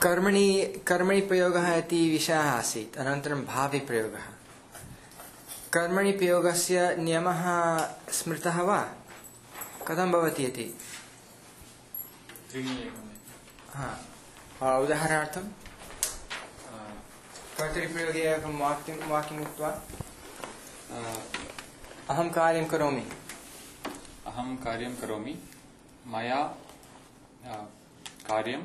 कर्मणि प्रयोगः इति विषयः आसीत्। अनन्तरं भावे प्रयोगः। कर्मणि प्रयोगस्य नियमः स्मृतः वा? कथं भवति इति? उदाहरणार्थं कर्तरिप्रयोगे एकं वाक्यम् उक्त्वा अहं कार्यं करोमि मया कार्यं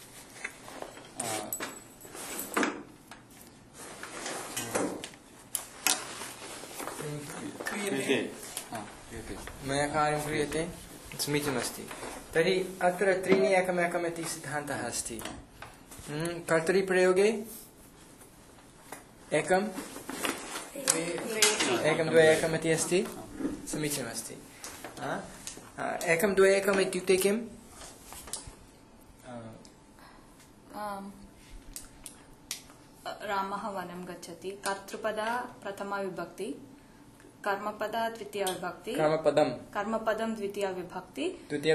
मया कार्यं क्रियते, समीचीनमस्ति। तर्हि अत्र त्रीणि एकमेकम् इति सिद्धान्तः अस्ति। कर्तरिप्रयोगे एकं द्वे एकम् इति अस्ति, समीचीनमस्ति। एकं द्वे एकम् इत्युक्ते किम्? रामः वनं गच्छति। कर्तृपदा प्रथमा विभक्ति, कर्मपदा द्वितीया विभक्ति, कर्मपदं द्वितीया विभक्ति,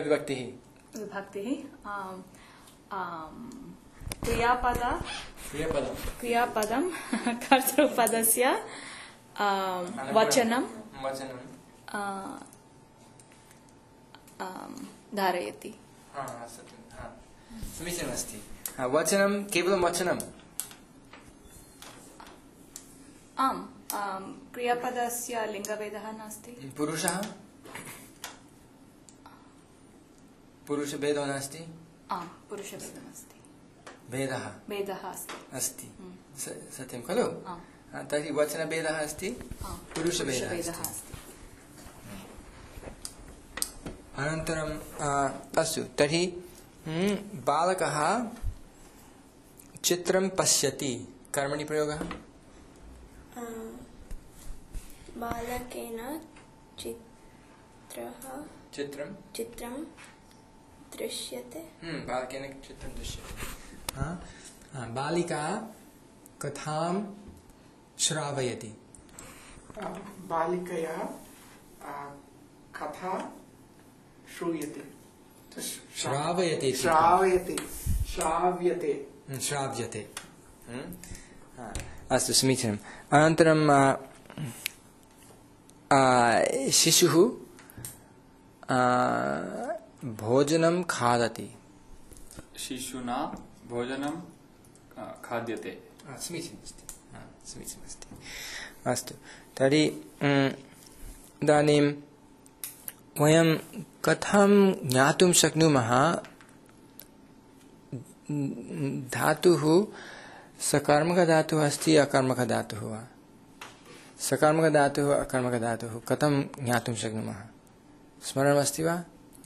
क्रियापदं कर्तृपदस्य वचनं धारयति। समीचीनमस्ति। वचनं केवलं वचनम्? आम्, क्रियापदस्य लिङ्गभेदः नास्ति। पुरुषभेदो नास्ति? आम्, पुरुषभेदः नास्ति। भेदः अस्ति। सत्यं खलु? तर्हि वचनभेदः अस्ति, पुरुषभेदः अस्ति। अनन्तरं अस्तु, तर्हि बालकः चित्रं पश्यति। कर्मणि प्रयोगः? बालकेन चित्रं दृश्यते। बालकेन चित्रं दृश्यते। बालिका कथां श्रावयति। बालिकया कथा श्रूयते। श्राव्यते। अस्तु, समीचीनम्। अनन्तरं शिशुः भोजनं खादति। शिशुना भोजनं खाद्यते। समीचीनमस्ति। अस्तु, तर्हि इदानीं वयं कथं ज्ञातुं शक्नुमः धातुः सकर्मकधातुः अस्ति अकर्मकधातुः वा? सकर्मकधातुः अकर्मकधातुः कथं ज्ञातुं शक्नुमः? स्मरणमस्ति वा?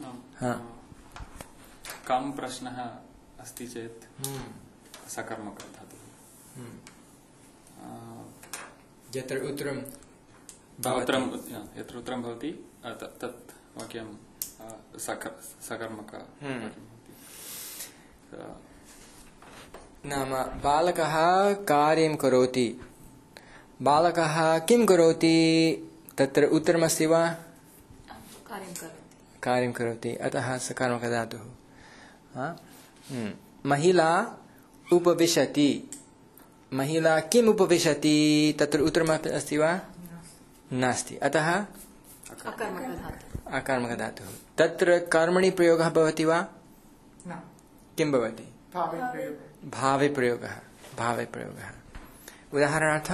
कं प्रश्नः अस्ति चेत् सकर्मकधातुः। यत्र उत्तरं भवति तत् वाक्यं सकर्मक नाम बालकः कार्यं करोति। बालकः किं करोति? तत्र उत्तरमस्ति वा? कार्यं करोति, अतः सकर्मकधातुः। महिला उपविशति। महिला किम् उपविशति? तत्र उत्तरमस्ति वा? नास्ति, अतः अकर्मकधातुः। तत्र कर्मणि प्रयोगः भवति वा? किं भवति? भावे प्रयोगः। उदाहरणार्थं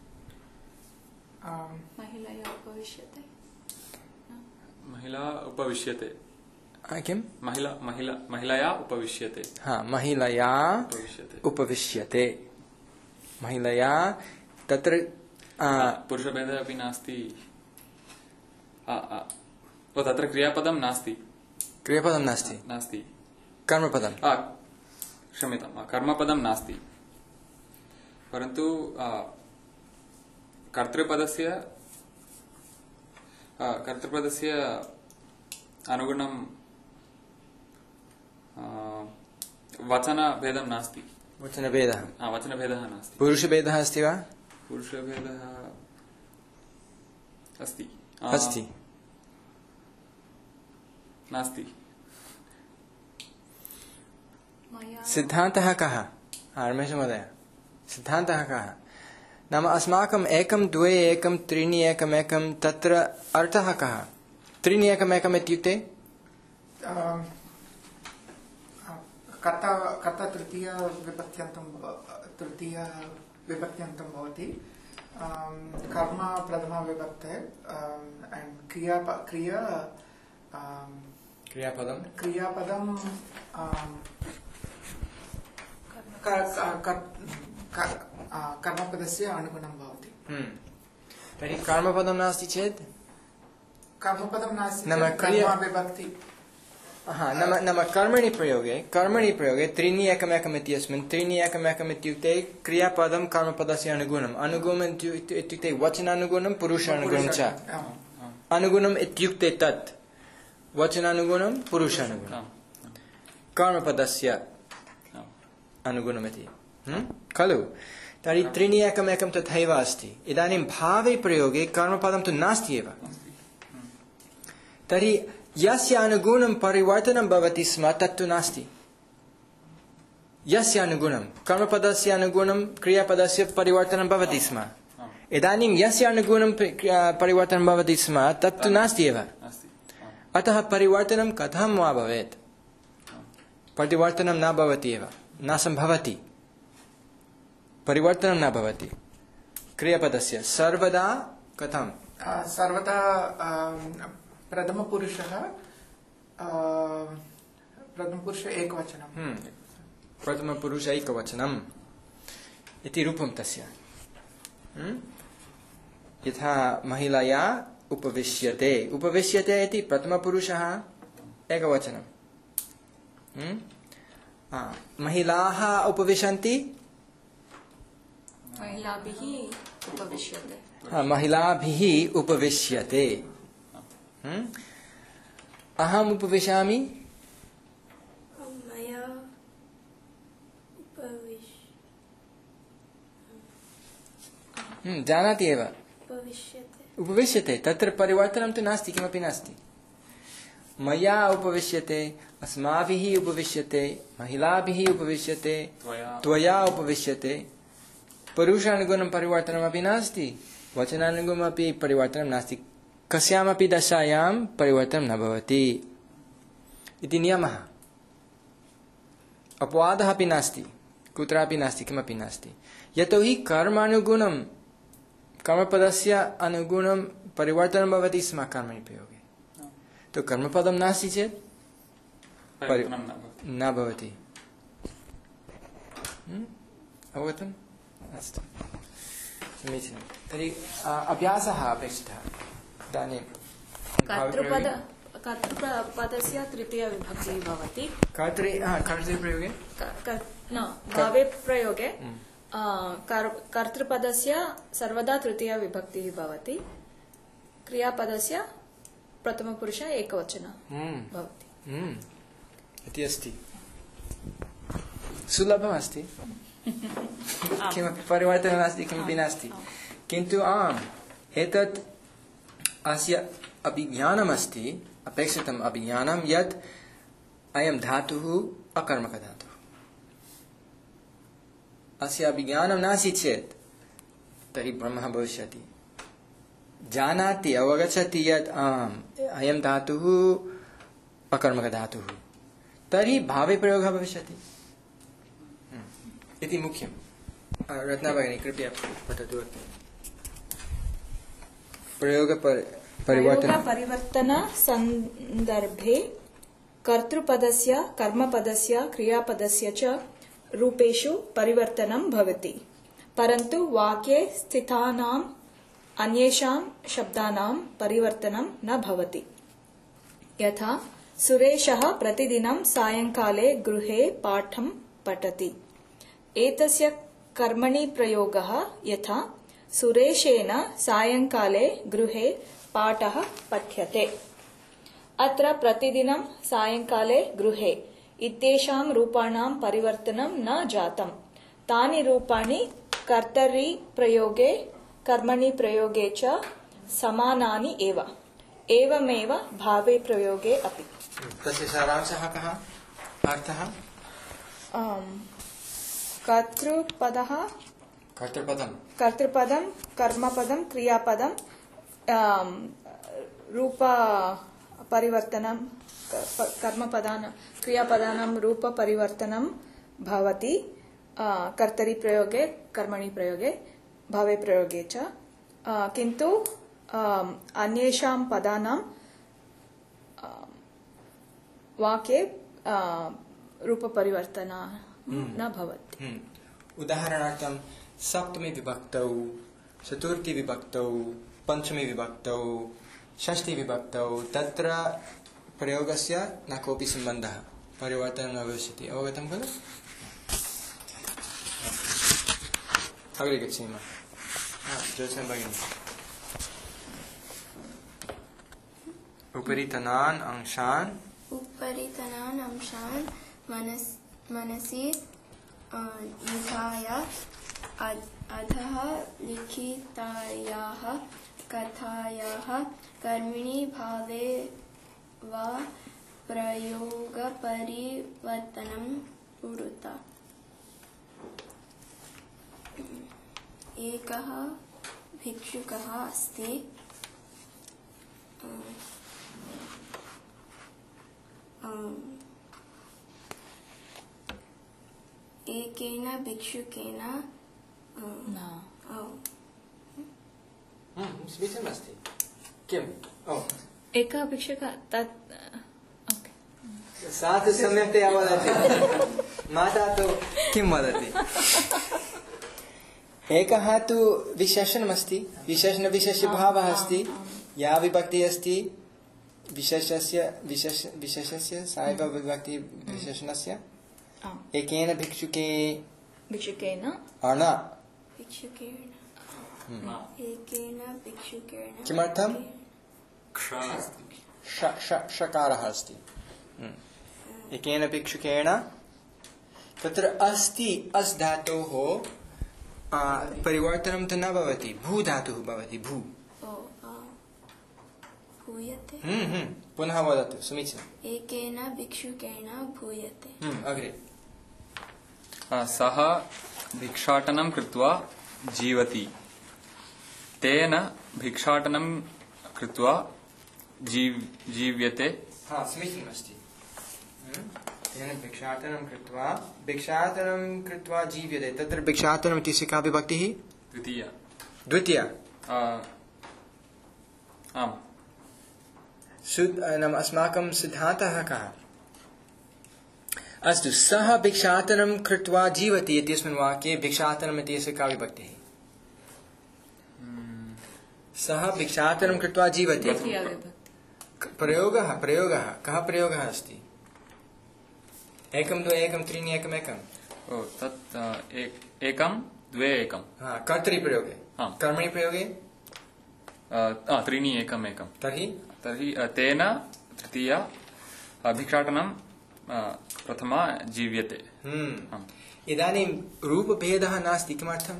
महिला उपविश्यते। किं? महिलया उपविश्यते। महिलया उपविश्यते। महिलया तत्र पुरुषभेदः अपि नास्ति। तत्र क्रियापदं नास्ति। कर्मपदं। क्षम्यतां, कर्मपदं नास्ति, परन्तु कर्तृपदस्य अनुगुणं वचनभेदं नास्ति। वचनभेदः नास्ति। पुरुषभेदः अस्ति वा? पुरुषभेदः अस्ति। नास्ति। सिद्धान्तः कः? रमेशमहोदय, सिद्धान्तः कः? नाम अस्माकम् 1 2 1 3 1 1 तत्र अर्थः कः? 3 1 1 इत्युक्ते कर्ता तृतीय विभक्त्यन्तं भवति, कर्म प्रथमा विभक्ते क्रियापदं कर्मपदस्य अनुगुणं भवति। तर्हि कर्मपदं नास्ति चेत् विभक्ति नाम कर्मणि प्रयोगे 3 1 1 इत्यस्मिन् 3 1 1 इत्युक्ते क्रियापदं कर्मपदस्य अनुगुणम् इत्युक्ते वचनानुगुणं पुरुषानुगुणं च। अनुगुणम् इत्युक्ते तत् वचनानुगुणं पुरुषानुगुणं कर्मपदस्य अनुगुणमिति खलु। तर्हि 3 1 1 तथैव अस्ति। इदानीं भावे प्रयोगे कर्मपदं तु नास्ति एव। तर्हि यस्य अनुगुणं परिवर्तनं भवति स्म तत्तु नास्ति। यस्य अनुगुणं कर्मपदस्य अनुगुणं क्रियापदस्य परिवर्तनं भवति स्म, इदानीं यस्य अनुगुणं परिवर्तनं भवति स्म तत्तु नास्ति एव। अतः परिवर्तनं कथं वा भवेत्? परिवर्तनं न भवति एव, न सम्भवति। परिवर्तनं न भवति क्रियापदस्य सर्वदा। कथं? सर्वदा प्रथमपुरुष एकवचनं। प्रथमपुरुष एकवचनम् इति रूपं तस्य। यथा महिलाया उपविश्यते इति प्रथमपुरुषः एकवचनं। महिलाः उपविशन्ति, महिलाभिः उपविश्यते। अहम् उपविशामि, जानाति एव, उपविश्यते। तत्र परिवर्तनं तु नास्ति, किमपि नास्ति। मया उपविश्यते, अस्माभिः उपविश्यते, महिलाभिः उपविश्यते, त्वया उपविश्यते। पुरुषानुगुणं परिवर्तनमपि नास्ति, वचनानुगुणमपि परिवर्तनं नास्ति। कस्यामपि दशायां परिवर्तनं न भवति इति नियमः। अपवादः अपि नास्ति, कुत्रापि नास्ति, किमपि नास्ति। यतोहि कर्मानुगुणं कर्मपदस्य अनुगुणं परिवर्तनं भवति स्म कर्मणि प्रयोगे। तो कर्मपदं नास्ति चेत् न भवति। अवगतम्? अस्तु, समीचीनं। तर्हि अभ्यासः अपेक्षितः। इदानीं कर्तृपदस्य तृतीया विभक्तिः भवति। कर्तृप्रयोगे भावे प्रयोगे कर्तृपदस्य सर्वदा तृतीया विभक्तिः भवति। क्रियापदस्य प्रथमपुरुष एकवचनं भवति इति अस्ति। सुलभमस्ति, किमपि परिवर्तनं नास्ति, किमपि नास्ति। किन्तु एतत् अस्य अभिज्ञानमस्ति, अपेक्षितम् अभिज्ञानं यत् अयं धातुः अकर्मकधातुः। अस्य अभिज्ञानं नास्ति चेत् तर्हि भ्रमः भविष्यति। जानाति, अवगच्छति यत् अयं धातुः अकर्मकधातुः, तर्हि भावे प्रयोगः भविष्यति इति मुख्यं। रत्ना भगिनी कृपया पठतु। परिवर्तन संदर्भे कर्तृपदस्य कर्मपदस्य क्रियापदस्य च रूपेषु परिवर्तनं भवति, परन्तु वाक्ये स्थितानाम् अन्येषां शब्दानां परिवर्तनं न भवति। यथा सुरेशः प्रतिदिनं सायंकाले गृहे पाठं पठति। एतस्य कर्मणि प्रयोगः यथा सुरेशेन सायंकाले गृहे पाठः पठ्यते। अत्र प्रतिदिनं सायंकाले गृहे इत्येषां रूपाणां परिवर्तनं न जातम्। तानि रूपाणि कर्तरि प्रयोगे कर्मणि प्रयोगे च समानानि एव। एवमेव भावे प्रयोगे अपि। तस्य सारांशः कः? अर्थः? कर्तृपदः कर्तृपदं कर्मपदं क्रियापदं रूपपरिवर्तनं कर्मपदानां क्रियापदानां रूपपरिवर्तनं भवति कर्तरि प्रयोगे कर्मणि प्रयोगे भावे प्रयोगे च किन्तु अन्येषां पदानां वाक्ये रूपपरिवर्तना न भवति। उदाहरणार्थं सप्तमी विभक्तौ चतुर्थी विभक्तौ पंचमी विभक्तौ षष्ठी विभक्तौ तत्र प्रयोगस्य न कोऽपि सम्बन्धः परिवर्तनं न भविष्यति। अवगतं खलु? अग्रे गच्छेम। ज्योत्स्ना भगिनी उपरितनान् अंशान् मनसि निधाय अधः लिखितायाः कथायाः कर्मणि भावे वा प्रयोगपरिवर्तनं कुरुत। एकः भिक्षुकः अस्ति। एकेन भिक्षुकेन स्मितमस्ति किम्? एकः भिक्षुकः तत् सा तु सम्यक्तया वदति। माता तु किं वदति? एकः तु विशेषणमस्ति, विशेषणविशेषभावः अस्ति, या विभक्तिः अस्ति विशेषस्य सा एव विभक्ति विशेषणस्य। एकेन भिक्षुकेन किमर्थं? षकारः अस्ति। एकेन भिक्षुकेन तत्र अस्ति अस् धातोः परिवर्तनं तु न भवति, भू धातुः भवति। भू भूयते। पुनः वदतु समीचीनम्। एकेन भिक्षुकेन भूयते। अग्रे सः भिक्षाटनं कृत्वा जीवति। तेन भिक्षाटनं कृत्वा जीव्यते। समीचीनमस्ति। तेन भिक्षाटनं कृत्वा जीव्यते। तत्र भिक्षाटनम् इत्यस्य का विभक्तिः? द्वितीया। आम्। अस्माकं सिद्धान्तः कः? अस्तु, सः भिक्षाटनं कृत्वा जीवति इत्यस्मिन् वाक्ये भिक्षाटनम् इत्यस्य का विभक्तिः? सः भिक्षाटनं कृत्वा जीवति। प्रयोगः कः प्रयोगः अस्ति? 1 2 1 3 1 1। तत् 1 2 1। कर्तरि प्रयोगे। कर्मणि प्रयोगे 3 1 1। तर्हि तेन तृतीया भिक्षाटनं प्रथमा जीव्यते। इदानीं रूपभेदः नास्ति। किमर्थं?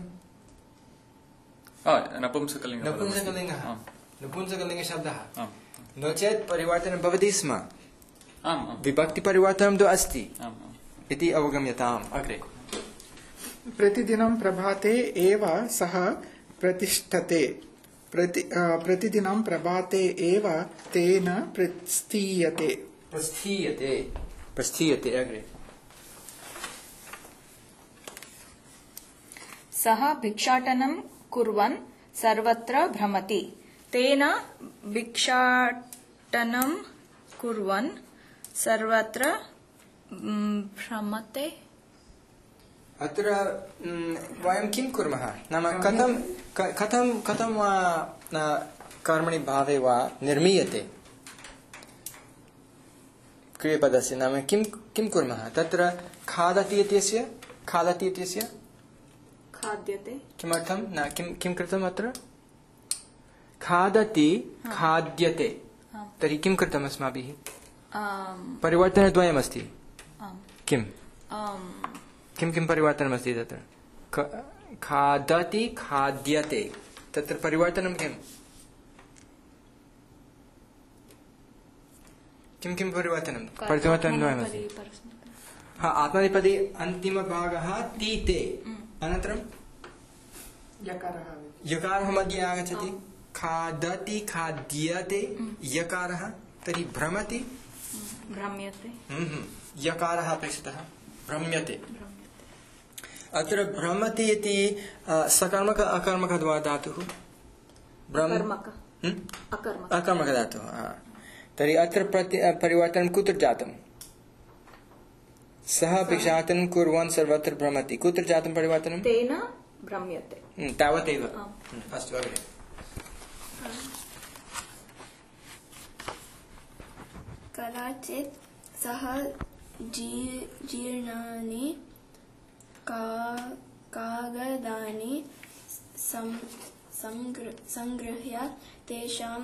नपुंसकलिङ्गशब्दः। नो चेत् परिवर्तनं भवति स्म। विभक्तिपरिवर्तनं तु अस्ति इति अवगम्यताम्। अग्रे प्रतिदिनं प्रभाते एव सः प्रतिष्ठते। प्रतिदिनं प्रभाते एव तेन प्रस्थीयते। अग्रे सः भिक्षाटनं कुर्वन् सर्वत्र भ्रमति। तेन भिक्षाटनं कुर्वन् सर्वत्र भ्रमते। अत्र वयं किं कुर्मः? नाम कथं वा कर्मणि भावे वा निर्मीयते क्रियापदस्य? नाम किं कुर्मः? तत्र खादति इत्यस्य खाद्यते। किमर्थं? न किं कृतम् अत्र? खादति खाद्यते। तर्हि किं कृतम् अस्माभिः? परिवर्तनद्वयमस्ति। किं परिवर्तनमस्ति तत्र? खादति खाद्यते। तत्र परिवर्तनं किम्? किं परिवर्तनं? परिवर्तनद्वयमस्ति। हा आत्मनेपदी अन्तिमभागः तीते अनन्तरं यकारः मध्ये आगच्छति खादति खाद्यते यकारः तर्हि भ्रमति भ्रम्यते यकारः अपेक्षितः भ्रम्यते अत्र भ्रमति इति सकर्मक अकर्मक धातुः अकर्मक धातुः तर्हि अत्र परिवर्तनं कुत्र जातं सः भिक्षाटनं कुर्वन् सर्वत्र भ्रमति कुत्र जातं परिवर्तनं तेन भ्रम्यते तावदेव अस्तु अग्रे कदाचित् सः जीर्णानि कागदानि संगृह्य तेषां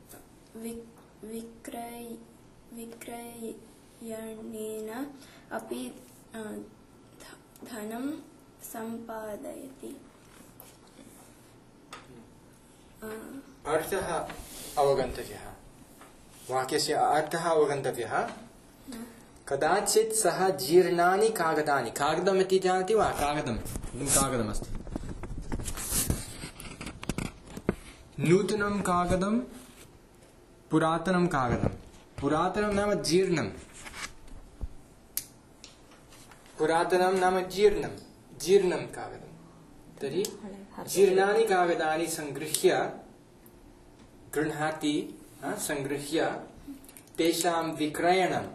विक्रयणेन अपि धनं सम्पादयति अर्थः अवगन्तव्यः वाक्यस्य अर्थः अवगन्तव्यः कदाचित् सः जीर्णानि कागदानि कागदम् इति जानाति वा कागदमस्ति नूतनं कागदं पुरातनं कागदं पुरातनं नाम जीर्णं पुरातनं नाम जीर्णं कागदं तर्हि जीर्णानि कागदानि संगृह्य गृह्णाति संगृह्य तेषां विक्रयणं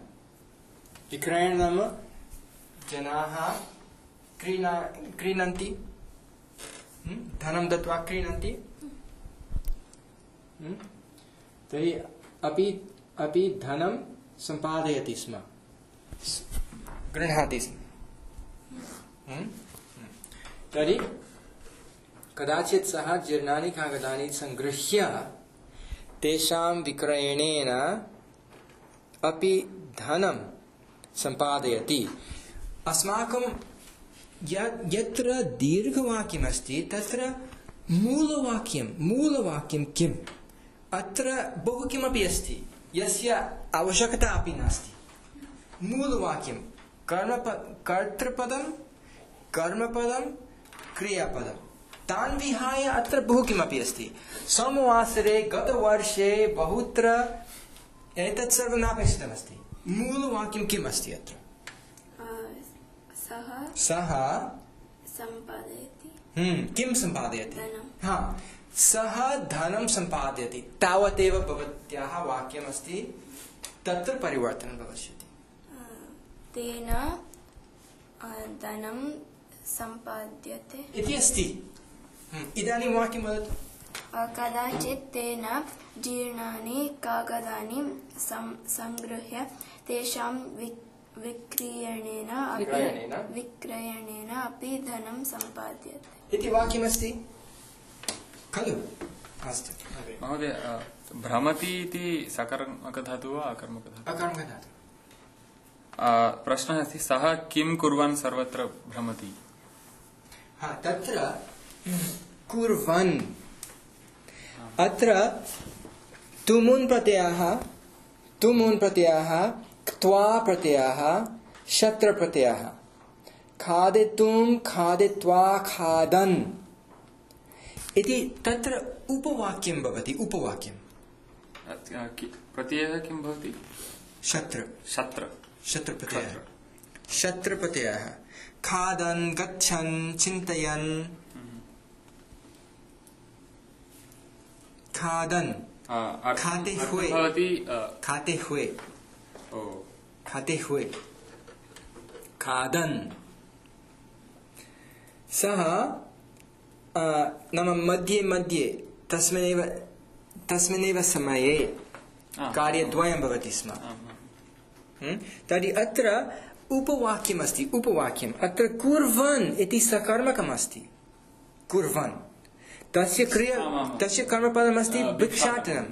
जनाः क्रीणन्ति धनं दत्वा क्रीणन्ति तर्हि अपि धनं सम्पादयति स्म गृह्णाति स्म तर्हि कदाचित् सः जीर्णानि कागदानि संगृह्य तेषां विक्रयणेन अपि धनं सम्पादयति अस्माकं यत्र दीर्घवाक्यमस्ति तत्र मूलवाक्यं किम् अत्र बहु किमपि अस्ति यस्य आवश्यकता अपि नास्ति मूलवाक्यं कर्तृपदं कर्मपदं क्रियापदं तान् विहाय अत्र बहु किमपि अस्ति सोमवासरे गतवर्षे बहुत्र एतत् सर्वं नापेक्षितमस्ति मूलवाक्यं किम् अस्ति अत्र सः सम्पादयति किं सम्पादयति सः धनं सम्पादयति तावदेव भवत्याः वाक्यमस्ति तत्र परिवर्तनं भविष्यति तेन धनं सम्पाद्यते इति अस्ति इदानीं वाक्यं वदतु कदाचित् तेन जीर्णानि कागदानि संगृह्य तेषां विक्रयणेन अपि धनं सम्पाद्यते इति वाक्यमस्ति खलु अस्तु महोदय भ्रमति इति सकर्मकधातुः वा अकर्मकधातुः अकर्मकधातुः प्रश्नः अस्ति सः किं कुर्वन् सर्वत्र भ्रमति तत्र कुर्वन् अत्र तुमुन् प्रत्ययः क्त्वा प्रत्ययः शत्र प्रत्ययः खादितुं खादित्वा खादन् इति तत्र उपवाक्यं भवति उपवाक्यं प्रत्ययः किं भवति शत्र प्रत्ययः खादन् गच्छन् चिन्तयन् खादन् खाते हुए खादन् सः नाम मध्ये तस्मिन्नेव समये कार्यद्वयं भवति स्म तर्हि अत्र उपवाक्यमस्ति उपवाक्यम् अत्र कुर्वन् इति सकर्मकमस्ति कुर्वन् तस्य कर्मपदमस्ति भिक्षाटनम्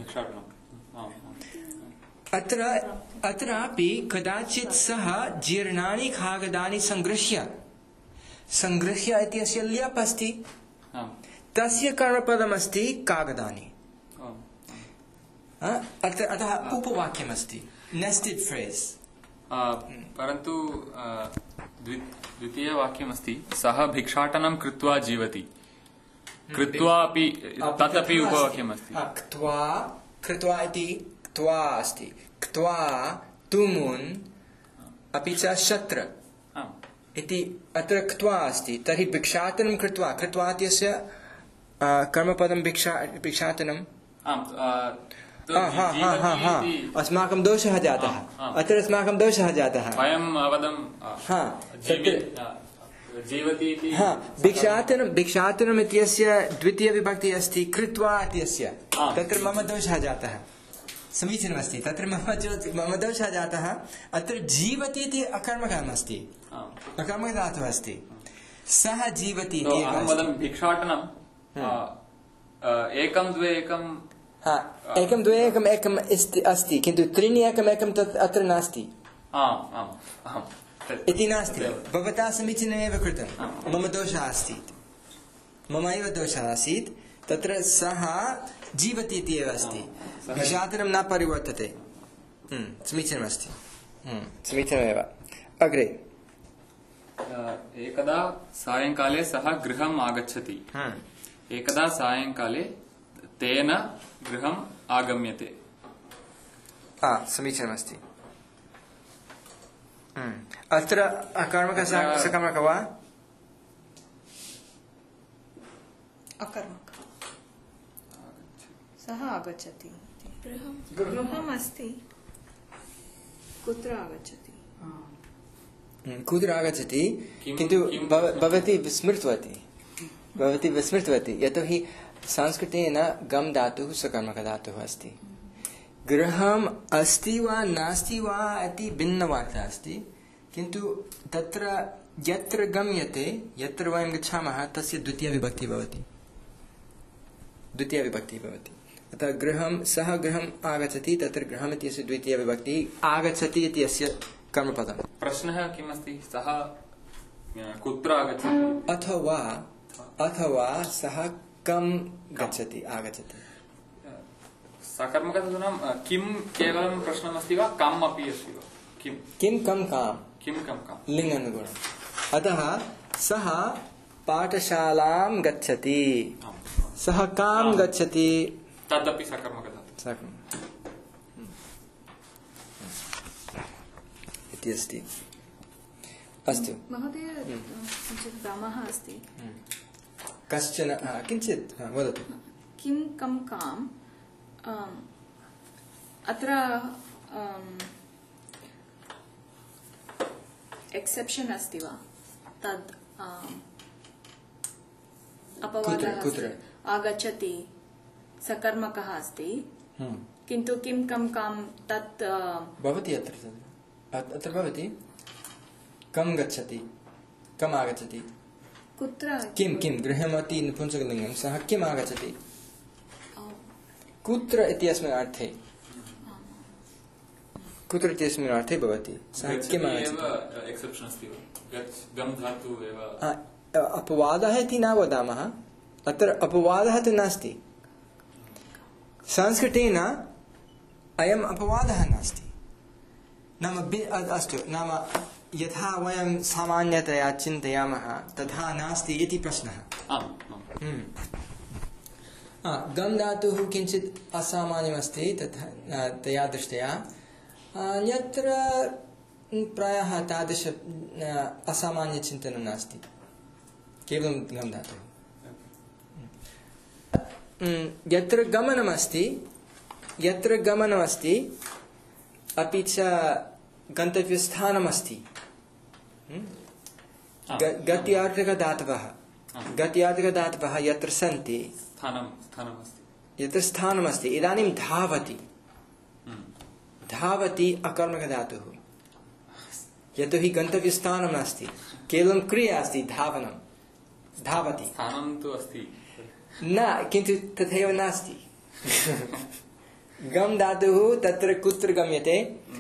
अत्रापि कदाचित् सः जीर्णानि कागदानि संगृह्य इत्यस्य ल्यप् अस्ति तस्य कर्मपदमस्ति कागदानि अतः उपवाक्यमस्ति नेस्टेड् फ्रेस् परन्तु द्वितीयवाक्यमस्ति सः भिक्षाटनं कृत्वा जीवति कृत्वा अपि तदपि उपवाक्यमस्ति कृत्वा इति क्त्वा अस्ति क्त्वा तुमुन् अपि च शत्र इति अत्र क्त्वा अस्ति तर्हि भिक्षाटनं कृत्वा कृत्वा इत्यस्य कर्मपदं भिक्षाटनं अस्माकं दोषः जातः अत्र अस्माकं दोषः जातः वयम् अवदं जीवति इति भिक्षाटनम् इत्यस्य द्वितीयविभक्तिः अस्ति कृत्वा इत्यस्य तत्र मम दोषः जातः समीचीनमस्ति तत्र मम दोषः जातः अत्र जीवति इति अकर्मकम् अस्ति अकर्मकधातुः अस्ति सः जीवति भिक्षाटनं एकं द्वे एकं एकं द्वे एकम् एकम् अस्ति किन्तु त्रीणि एकम् एकं तत् अत्र नास्ति इति नास्ति भवता समीचीनमेव कृतं मम दोषः अस्ति मम एव दोषः आसीत् तत्र सः जीवति इति एव अस्ति भिक्षाटनं न परिवर्तते समीचीनमस्ति समीचीनमेव अग्रे एकदा सायङ्काले सः गृहम् आगच्छति एकदा सायङ्काले तेन गृहम् आगम्यते समीचीनमस्ति अत्र अकर्मक सकर्मक वा अकर्मक सः आगच्छति गृहम् अस्ति कुत्र आगच्छति कुत्र आगच्छति किन्तु भवती विस्मृतवती यतोहि संस्कृतेन गम धातुः सकर्मक धातुः अस्ति गृहम् अस्ति वा नास्ति वा इति भिन्नवार्ता अस्ति किन्तु तत्र यत्र गम्यते यत्र वयं गच्छामः तस्य द्वितीयविभक्तिः भवति अतः गृहं सः गृहम् आगच्छति तत्र गृहम् इत्यस्य द्वितीयविभक्तिः आगच्छति इति अस्य कर्मपदम् प्रश्नः किमस्ति सः कुत्र आगच्छति अथवा सः कं गच्छति आगच्छति सकर्मकधातूनां किं केवलं प्रश्नमस्ति वा कम् अपि अस्ति वा किं कं काम् लिङ्गानुगुणम् अतः सः पाठशालां गच्छति सः कां गच्छति तदपि सकर्मकधातुः इति अस्ति अस्तु महोदय किञ्चित् भ्रमः अस्ति कश्चन किञ्चित् वदतु किं कं काम् अत्र एक्सेप्शन् अस्ति वा तद् अपवादः आगच्छति सकर्मकः अस्ति किन्तु किं कं काम् तत् भवति अत्र भवति कं गच्छति कम् आगच्छति कुत्र किं गृहमति नपुंसकलिङ्गं सः किम् आगच्छति कुत्र इत्यस्मिन् अर्थे कुत्र इत्यस्मिन् अर्थे भवति सः किम् आगच्छति अपवादः इति न वदामः अत्र अपवादः तु नास्ति संस्कृतेन अयम् अपवादः नास्ति नाम अस्तु नाम यथा वयं सामान्यतया चिन्तयामः तथा नास्ति इति प्रश्नः गम धातुः किञ्चित् असामान्यमस्ति तथा तया दृष्ट्या अन्यत्र प्रायः तादृश असामान्यचिन्तनं नास्ति केवलं गम धातुः यत्र गमनमस्ति अपि च गन्तव्यस्थानमस्ति गत्यार्थकधातवः यत्र सन्ति यत्र स्थानमस्ति इदानीं धावति अकर्मकधातुः यतोहि गन्तव्यस्थानं नास्ति केवलं क्रिया अस्ति धावति स्थानं तु अस्ति न किन्तु तथैव नास्ति गम धातुः तत्र कुत्र गम्यते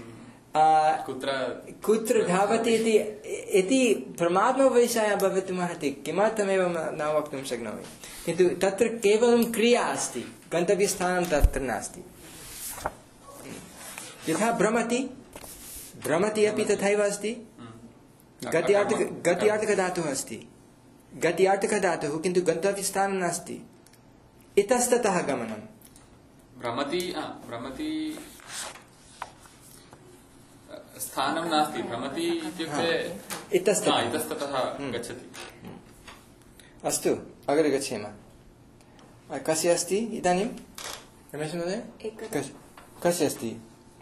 कुत्र धावति इति परमात्मविषयः भवितुमर्हति किमर्थमेव न वक्तुं शक्नोमि किन्तु तत्र केवलं क्रिया अस्ति गन्तव्यस्थानं तत्र नास्ति यथा भ्रमति अपि तथैव अस्ति। गत्यार्थकधातुः अस्ति, गत्यार्थकधातुः, किन्तु गन्तव्यस्थानं नास्ति, इतस्ततः गमनं। भ्रमति स्थानं नास्ति, भ्रमति इत्युक्ते इतस्ततः गच्छति। अस्तु, अग्रे गच्छेम। कस्य अस्ति इदानीं रमेश महोदय? कस्य अस्ति?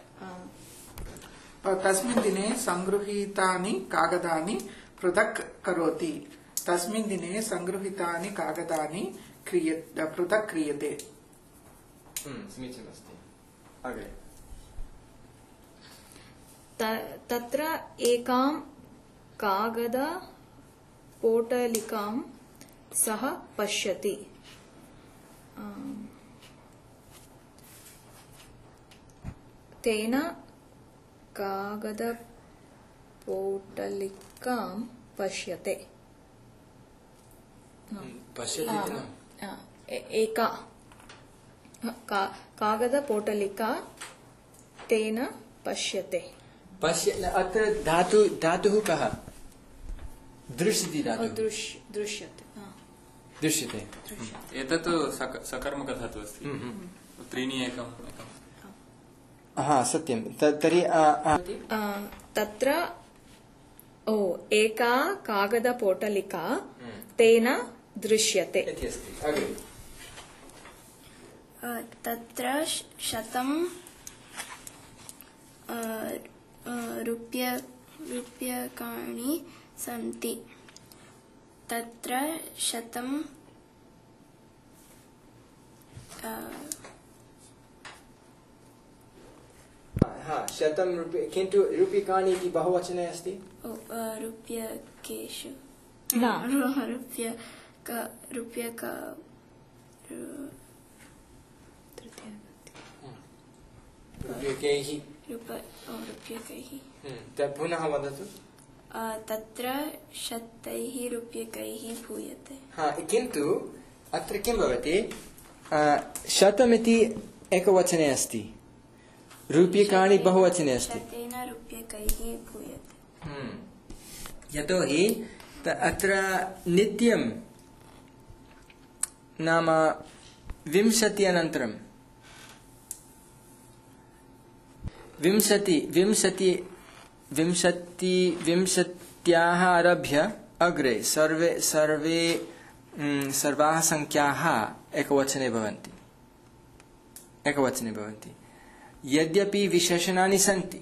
तस्मिन् दिने संगृहीतानि कागदानि पृथक् करोति। तस्मिन् दिने संगृहीतानि कागदानि पृथक् क्रियते। समीचीनमस्ति। अग्रे। तत्र एकां कागदपोटलिकां सः पश्यति। तेन कागदपोटलिकां पश्यते। एका कागदपोटलिका तेन पश्यते। अत्र धातुः कः? दृश्यति धातुः। दृश्यते। दृश्यते। एतत् सकर्मकधातुः अस्ति। त्रीणि एकम्। सत्यं। तर्हि तत्र एका कागदपोटलिका तेन दृश्यते। तत्र 100 रूप्यकाणि सन्ति। तत्र 100 100 किन्तु रूप्यकाणि इति बहुवचने अस्ति। रूप्यकेषु रूप्यकैः। पुनः वदतु। तत्र 100 रूप्यकैः भूयते। किन्तु अत्र किं भवति? 100 इति एकवचने अस्ति, रूप्यकाणि बहुवचने अस्ति। 100 रूप्यकैः भूयते। यतोहि अत्र नित्यं नाम 20 अनन्तरं 20 आरभ्य अग्रे सर्वाः संख्याः एकवचने भवन्ति। यद्यपि विशेषणानि सन्ति,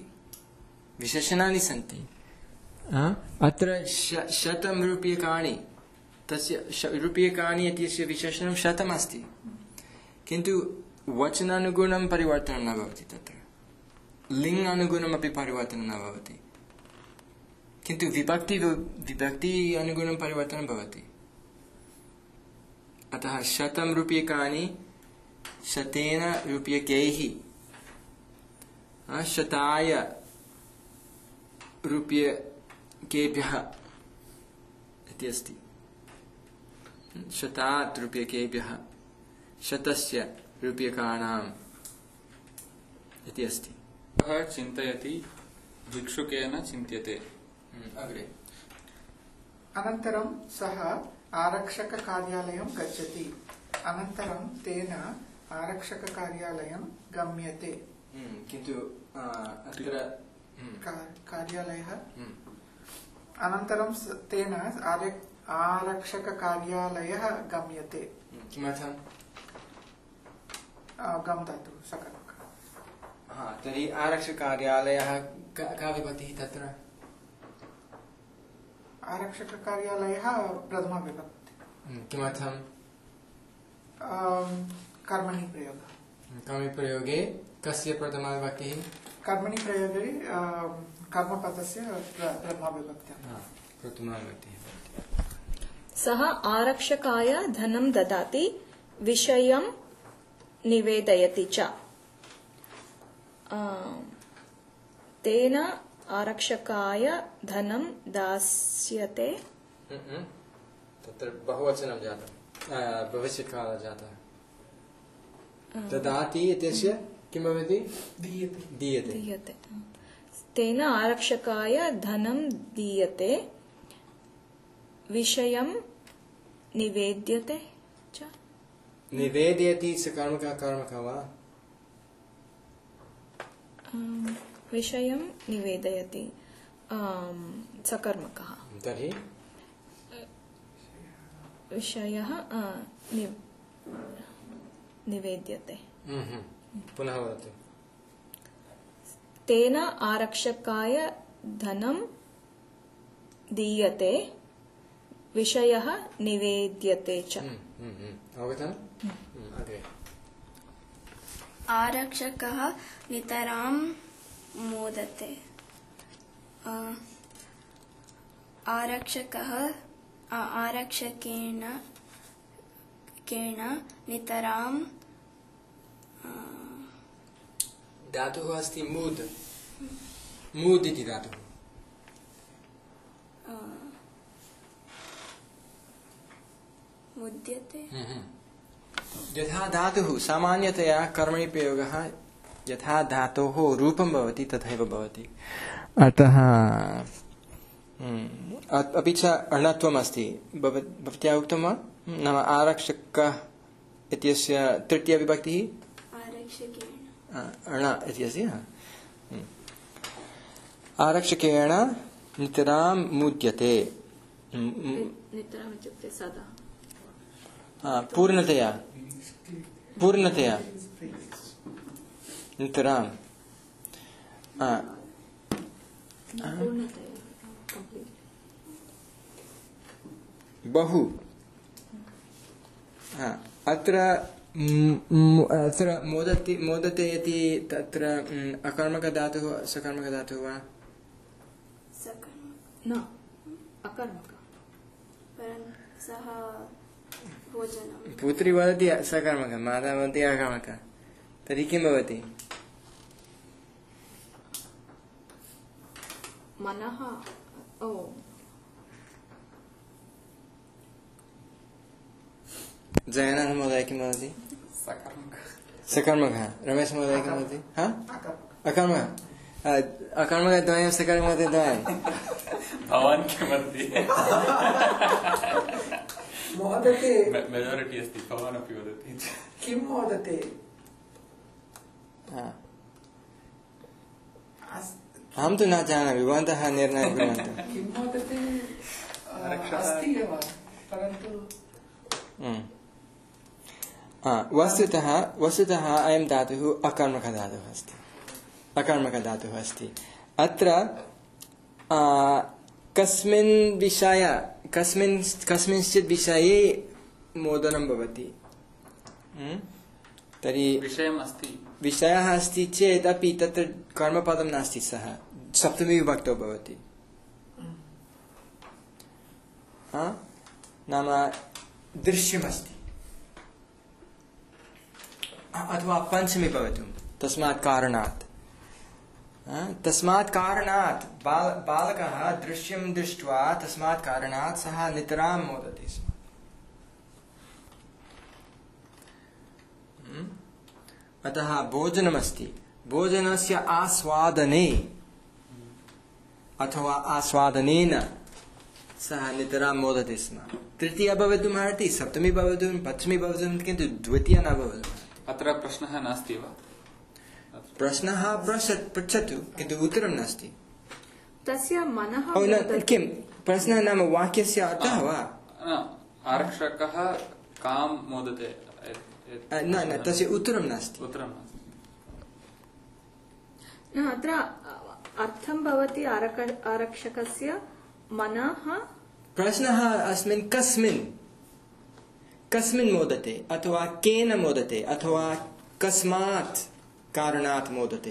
अत्र 100 रूप्यकाणि, तस्य रूप्यकाणि इत्यस्य विशेषणं 100 अस्ति, किन्तु वचनानुगुणं परिवर्तनं न भवति। तत्र लिङ्गानुगुणमपि परिवर्तनं न भवति, किन्तु विभक्ति अनुगुणं परिवर्तनं भवति। अतः 100 रूप्यकाणि 100 रूप्यकैः, 100 रूप्यकेभ्यः इति अस्ति। 100 रूप्यकेभ्यः 100 रूप्यकाणाम् इति अस्ति। सः चिन्तयति, भिक्षुकेन चिन्त्यते। अग्रे। अनन्तरं सः आरक्षककार्यालयं गच्छति। अनन्तरं तेन आरक्षककार्यालयं गम्यते। किन्तु अत्र कार्यालयः अनन्तरं तेन आरक्षककार्यालयः गम्यते। किमर्थं? गम धातुः सकर्मक। तर्हि आरक्षककार्यालयः का विभक्तिः तत्र? आरक्षककार्यालयः प्रथमा विभक्ति। किमर्थं? कर्मणि प्रयोगः। कर्मणि प्रयोगे कस्य प्रथमा विभक्तिः? कर्मणि प्रयोगे कर्मपदस्य प्रथमा विभक्तिः। प्रथमा विभक्तिः। सः आरक्षकाय धनं ददाति, विषयं निवेदयति च। तेन आरक्षकाय धनं दास्यते। तत्र बहुवचनं जातं, भविष्यत्कालः जातः। ददाति इत्यस्य किं भवति? दीयते। तेन आरक्षकाय धनं दीयते विषयं निवेद्यते च निवेदयति सकर्मकः कर्मकः वा विषयं निवेदयति सकर्मकः तर्हि विषयः निवेद्यते पुनः वदतु तेन आरक्षकाय धनं दीयते विषयः निवेद्यते च अवगतम् अग्रे आरक्षकः नितरां मोदते आरक्षकेण नितरां धातुः अस्ति मूद् मूद् इति धातुः मुद्यते यथा धातुः सामान्यतया कर्मणि प्रयोगः यथा धातोः रूपं भवति तथैव भवति अतः अपि च अणत्वम् अस्ति भवत्या उक्तं वा नाम आरक्षकः इत्यस्य तृतीयविभक्तिः अण इत्यस्य आरक्षकेण नितरां मुद्यते नितराम् इत्युक्ते सदा पूर्णतया नितरां बहु अत्र मोदते इति तत्र अकर्मकधातुः सकर्मकधातुः वा न अकर्मक सः भोजनं पुत्री वदति सकर्मकः माता वदति अकर्मकः तर्हि किं भवति मनः जयनाथ महोदय किं वदति सकर्मकः रमेश महोदय किं वदति अकर्मकः अकर्मकद्वयं सकर्मकद्वयं भवान् किं वदति मोदते मेजोरिटी अस्ति भवान् अपि वदति किं मोदते अहं तु न जानामि भवन्तः निर्णयं कुर्वन्तु किं मोदते अस्ति एव परन्तु वस्तुतः अयं धातुः अकर्मकधातुः अस्ति अत्र कस्मिंश्चित् विषये मोदनं भवति तर्हि विषयः अस्ति चेत् अपि तत्र कर्मपदं नास्ति सः सप्तमी विभक्तौ भवति नाम दृश्यमस्ति अथवा पञ्चमी भवतु तस्मात् कारणात् बालकः दृश्यं दृष्ट्वा तस्मात् कारणात् सः नितरां मोदते स्म अतः भोजनमस्ति भोजनस्य आस्वादने अथवा आस्वादनेन सः नितरां मोदते स्म तृतीया भवितुमर्हति सप्तमी भवितुं पञ्चमी भवितुं किन्तु द्वितीया न भवितुम् अत्र प्रश्नः नास्ति वा प्रश्नः पृच्छतु किन्तु उत्तरं नास्ति तस्य मनः किं प्रश्नः नाम वाक्यस्य अर्थः वा आरक्षकः कां मोदते न तस्य उत्तरं नास्ति न अत्र अर्थं भवति आरक्षकस्य मनः प्रश्नः अस्मिन् कस्मिन् मोदते अथवा केन मोदते अथवा कस्मात् कारणात् मोदते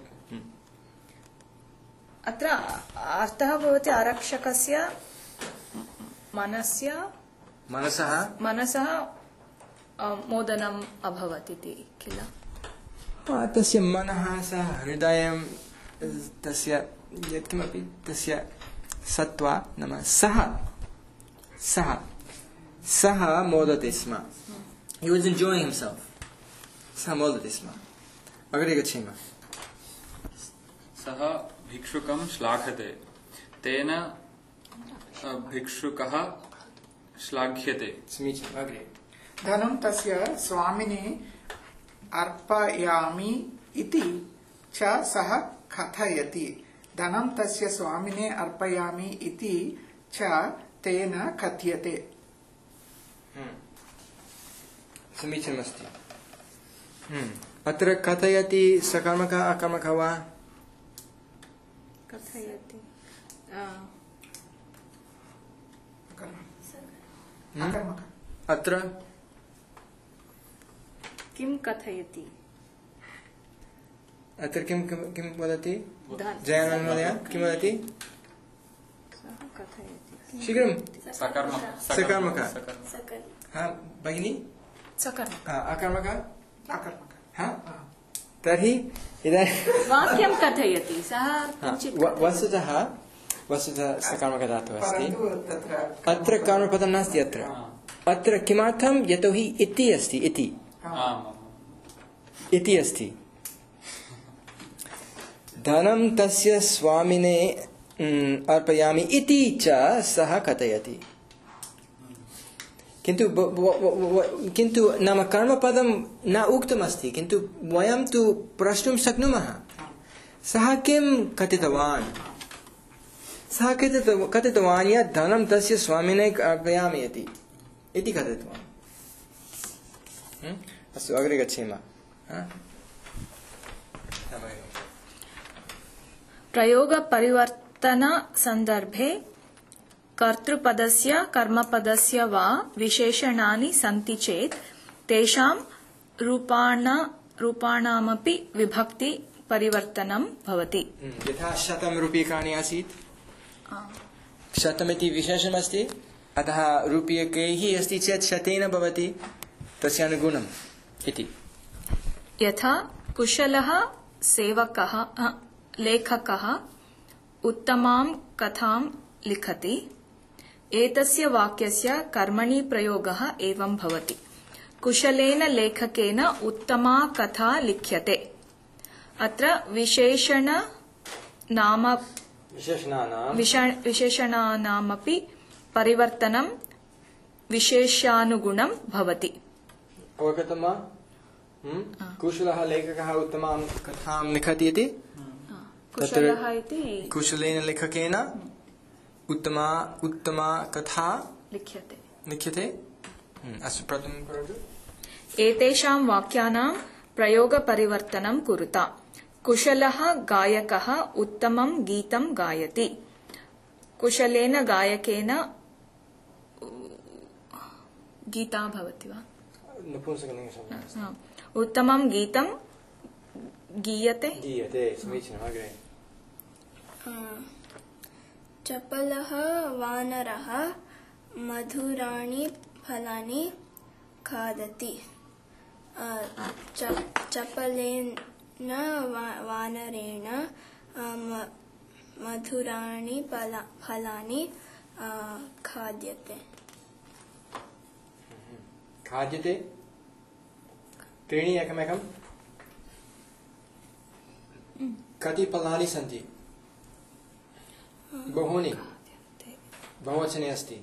अत्र अर्थः भवति आरक्षकस्य मनसः मोदनम् अभवत् इति किल तस्य मनः सः हृदयं तस्य यत्किमपि तस्य सत्त्वा नाम सः मोदते स्म he was enjoying himself सः मोदते स्म अग्रे गच्छेम सः भिक्षुकं श्लाघते तेन भिक्षुकः श्लाघ्यते। समीचीनम्। अग्रे धनं तस्य स्वामिने अर्पयामि इति च सः कथयति। धनं तस्य स्वामिने अर्पयामि इति च तेन कथ्यते। समीचीनमस्ति। अत्र कथयति सकर्मकः अकर्मकः वा? कथयति अत्र किं कथयति? अत्र किं वदति? जयानन्द महोदय किं वदति? शीघ्रं। सकर्मकः। हाँ भगिनी। अकर्मकः। तर्हि इदानीं वाक्यं कथयति सः वस्तुतः सकर्मकधातुः अस्ति। अत्र कर्मपदं नास्ति। अत्र किमर्थं? यतोहि इति अस्ति। इति अस्ति। धनं तस्य स्वामिने अर्पयामि इति च सः कथयति। किन्तु नाम कर्मपदं न उक्तमस्ति, किन्तु वयं तु प्रष्टुं शक्नुमः सः किं कथितवान्। सः कथितवान् यत् धनं तस्य स्वामिने अर्पयामि इति कथितवान्। अस्तु अग्रे गच्छेम। प्रयोगपरिवर्तन संदर्भे कर्तृपदस्य कर्मपदस्य वा विशेषणानि सन्ति चेत् तेषां रूपाणामपि विभक्ति परिवर्तनं भवति। यथा 100 रूप्यकाणि आसीत्, 100 इति विशेषणमस्ति, अतः रूप्यकैः अस्ति चेत् 100 भवति, तस्य अनुगुणम् इति। यथा कुशलः सेवकः लेखकः उत्तमां कथां लिखति, एतस्य वाक्यस्य कर्मणि प्रयोगः एवं भवति। कुशलेन लेखकेन उत्तमा कथा लिख्यते। अत्र विशेषणानामपि परिवर्तनं विशेषानुगुणं भवति। अवगतं वा? कुशलः लेखकः उत्तमां कथां लिखति इति। कुशलः इति कुशलेन लेखकेन उत्तमा कथा लिख्यते। अस्तु प्रथमं करोतु। एतेषां वाक्यानां प्रयोगपरिवर्तनं कुरुता। कुशलः गायकः उत्तमं गीतं गायति। कुशलेन गायकेन गीता भवति वा? उत्तमं गीतं गीयते। समीचीनम्। अग्रे चपलः वानरः मधुराणि फलानि खादति। चपलेन वानरेण मधुराणि फलानि खाद्यते। त्रीणि एकमेकं। कति फलानि सन्ति? बहूनि, बहुवचने अस्ति।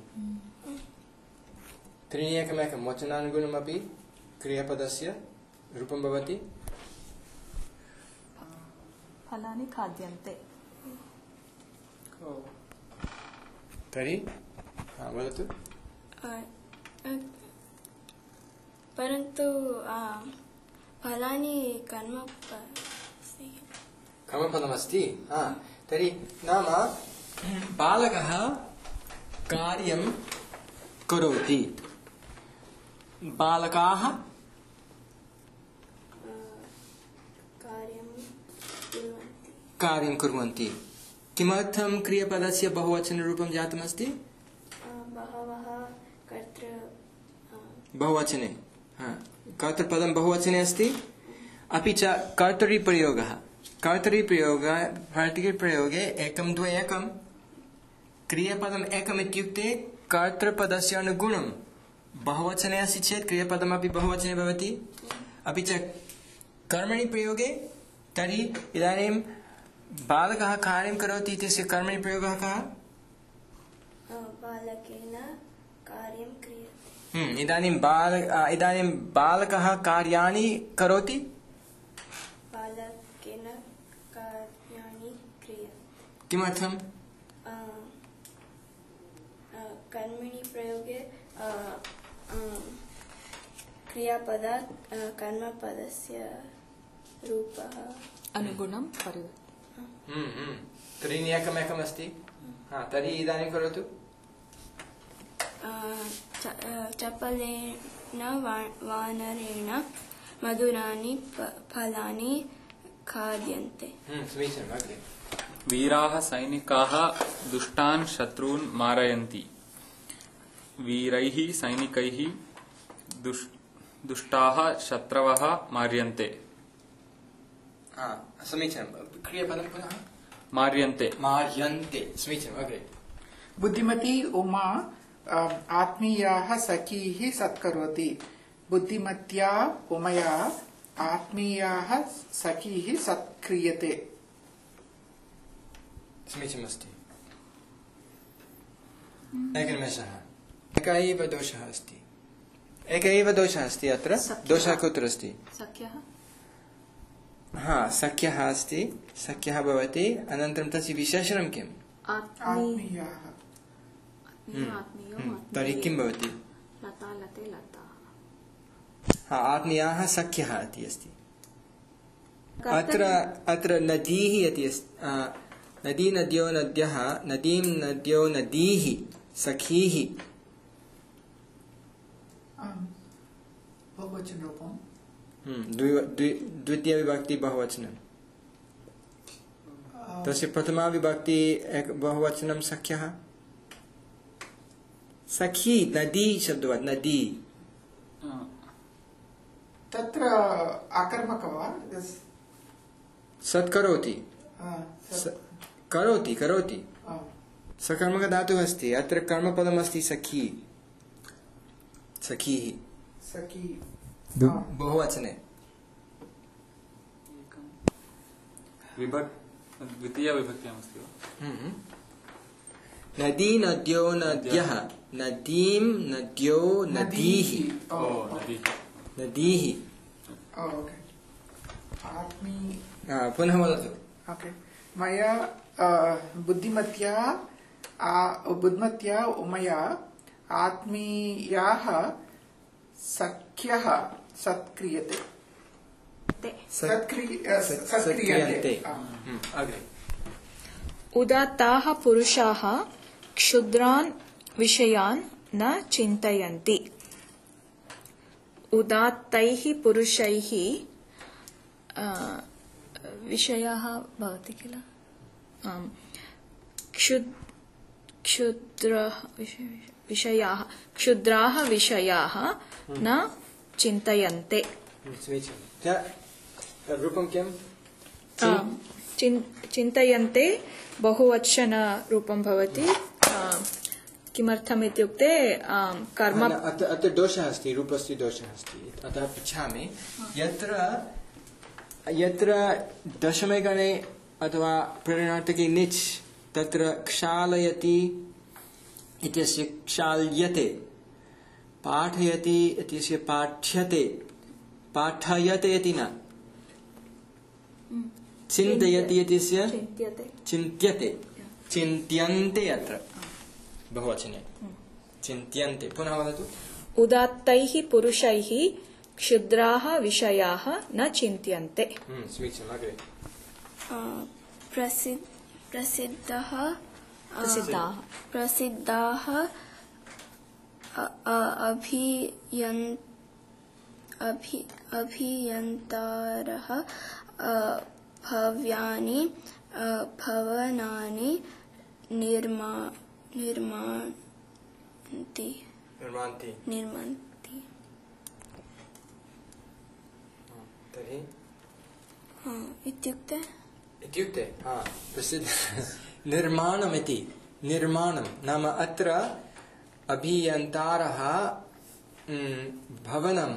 त्रीणि एकमेकं वचनानुगुणमपि क्रियापदस्य रूपं भवति। फलानि खाद्यन्ते। तर्हि वदतु। परन्तु फलानि कर्मपदमस्ति। तर्हि नाम बालकः कार्यं करोति, बालकाः कार्यं कुर्वन्ति। किमर्थं क्रियापदस्य बहुवचनरूपं जातमस्ति? बहुवचने। कर्तृपदं बहुवचने अस्ति। अपि च कर्तरिप्रयोगः कर्तरिप्रयोगे 1 2 1 क्रियापदम् एकम् इत्युक्ते कर्तृपदस्य अनुगुणं बहुवचने अस्ति चेत् क्रियापदमपि बहुवचने भवति। अपि च कर्मणि प्रयोगे तर्हि इदानीं बालकः कार्यं करोति इत्यस्य कर्मणि प्रयोगः कः? बालकेन कार्यं क्रियते। इदानीं बालकः कार्याणि करोति? बालकेन कार्याणि क्रियते। किमर्थं? कर्मणि प्रयोगे क्रियापदात् कर्मपदस्य रूपः अनुगुणं परिवर्तते। त्रीणि एकमेकमस्ति। तर्हि इदानीं करोतु। चपलेन वानरेण मधुराणि फलानि खाद्यन्ते। समीचीनम्। अग्रे। वीराः सैनिकाः दुष्टान् शत्रून् मारयन्ति। वीरैः सैनिकैः दुष्टाः शत्रवः मार्यन्ते। समीचीनं। क्रियापदं पुनः। मार्यन्ते। मार्यन्ते। समीचीनम्। अग्रे। बुद्धिमती उमा आत्मीयाः सखीः सत्करोति। बुद्धिमत्या उमया आत्मीयाः सखीः सत्क्रियते। समीचीनमस्ति। एकनिमेषः। एकः एव दोषः अस्ति। एकः एव दोषः अस्ति अत्र। दोषः कुत्र अस्ति? सख्यः। सख्यः अस्ति। सख्यः भवति। अनन्तरं तस्य विशेषणं किम्? आत्मीयाः। तर्हि किं भवति? लता लते लताः। आत्मीयाः सख्यः इति अस्ति। अत्र नदीः इति अस्ति। नदी नद्यो नद्यः नदीं नद्यो नदीः सखीः। बहुवचनरूपं। द्वितीय विभक्ति बहुवचनं। तस्य प्रथमा विभक्ति बहुवचनं सख्यः। सखी नदी शब्दवत् नदी। तत्र आकर्मक वा? सत्करोति। करोति करोति। सकर्मक धातुः अस्ति। अत्र कर्मपदमस्ति सखी। सखीः। सखी बहुवचने। द्वितीया विभक्तिमस्ति वा? नदी नद्यो नद्यः नदीं नद्यो नदीः। नदीः। पुनः वदतु। मया बुद्धिमत्या उमया आत्मीयाः सख्यः सत्क्रियते। सत्क्रियते। अग्रे। उदात्ताः पुरुषाः क्षुद्रान् विषयान् न चिन्तयन्ति। उदात्तैः पुरुषैः विषयाः भवति किल? क्षुद्राः विषयाः न चिन्तयन्ते। रूपं किं? चिन्तयन्ते बहुवचन रूपं भवति। किमर्थम् इत्युक्ते कर्म। अत्र दोषः अस्ति। रूपस्य दोषः अस्ति। अतः पृच्छामि। यत्र दशमे गणे अथवा प्रेरणार्थके निच् तत्र क्षालयति इत्यस्य क्षाल्यते। पाठयति इत्यस्य पाठ्यते। पाठयते इति न। चिन्तयति इत्यस्य चिन्त्यते। चिन्त्यन्ते अत्र बहुवचने। चिन्त्यन्ते। पुनः वदतु। उदात्तैः पुरुषैः क्षुद्राः विषयाः न चिन्त्यन्ते। समीचीनम्। अग्रे। प्रसिद्धाः अभियन्तारः भव्यानि भवनानि निर्मान्ति। तर्हि इत्युक्ते प्रसिद्ध निर्माणमिति। निर्माणं नाम अत्र अभियन्तारः भवनं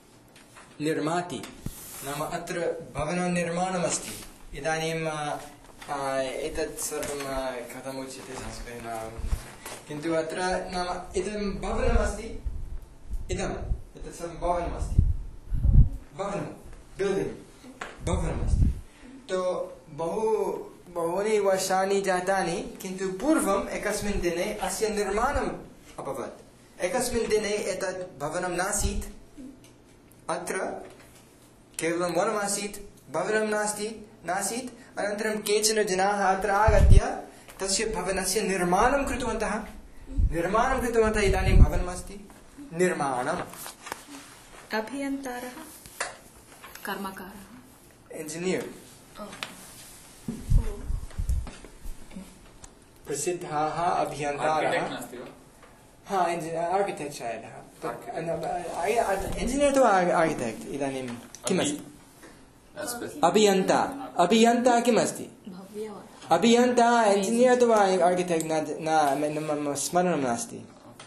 निर्माति। नाम अत्र भवनं निर्माणमस्ति। इदानीं एतत् सर्वं कथम् उच्यते संस्कृतेन किन्तु अत्र नाम इदं भवनमस्ति एतत् सर्वं भवनमस्ति भवनं बिल्डिङ्ग् भवनमस्ति तो बहूनि वर्षाणि जातानि किन्तु पूर्वम् एकस्मिन् दिने अस्य निर्माणम् अभवत् एकस्मिन् दिने एतत् भवनं नासीत् अत्र केवलं वनमासीत् भवनं नासीत् अनन्तरं केचन जनाः अत्र आगत्य तस्य भवनस्य निर्माणं कृतवन्तः इदानीं भवनमस्ति निर्माणम् अभियन्तारः कर्मकारः इंजीनियर प्रसिद्धाः अभियन्तारः हाँ आर्किटेक्ट् शायद इंजीनियर तो आर्किटेक्ट् इदानीं किमस्ति अभियन्ता किमस्ति अभियन्ता इंजीनियर तो आर्किटेक्ट् न मम स्मरणं नास्ति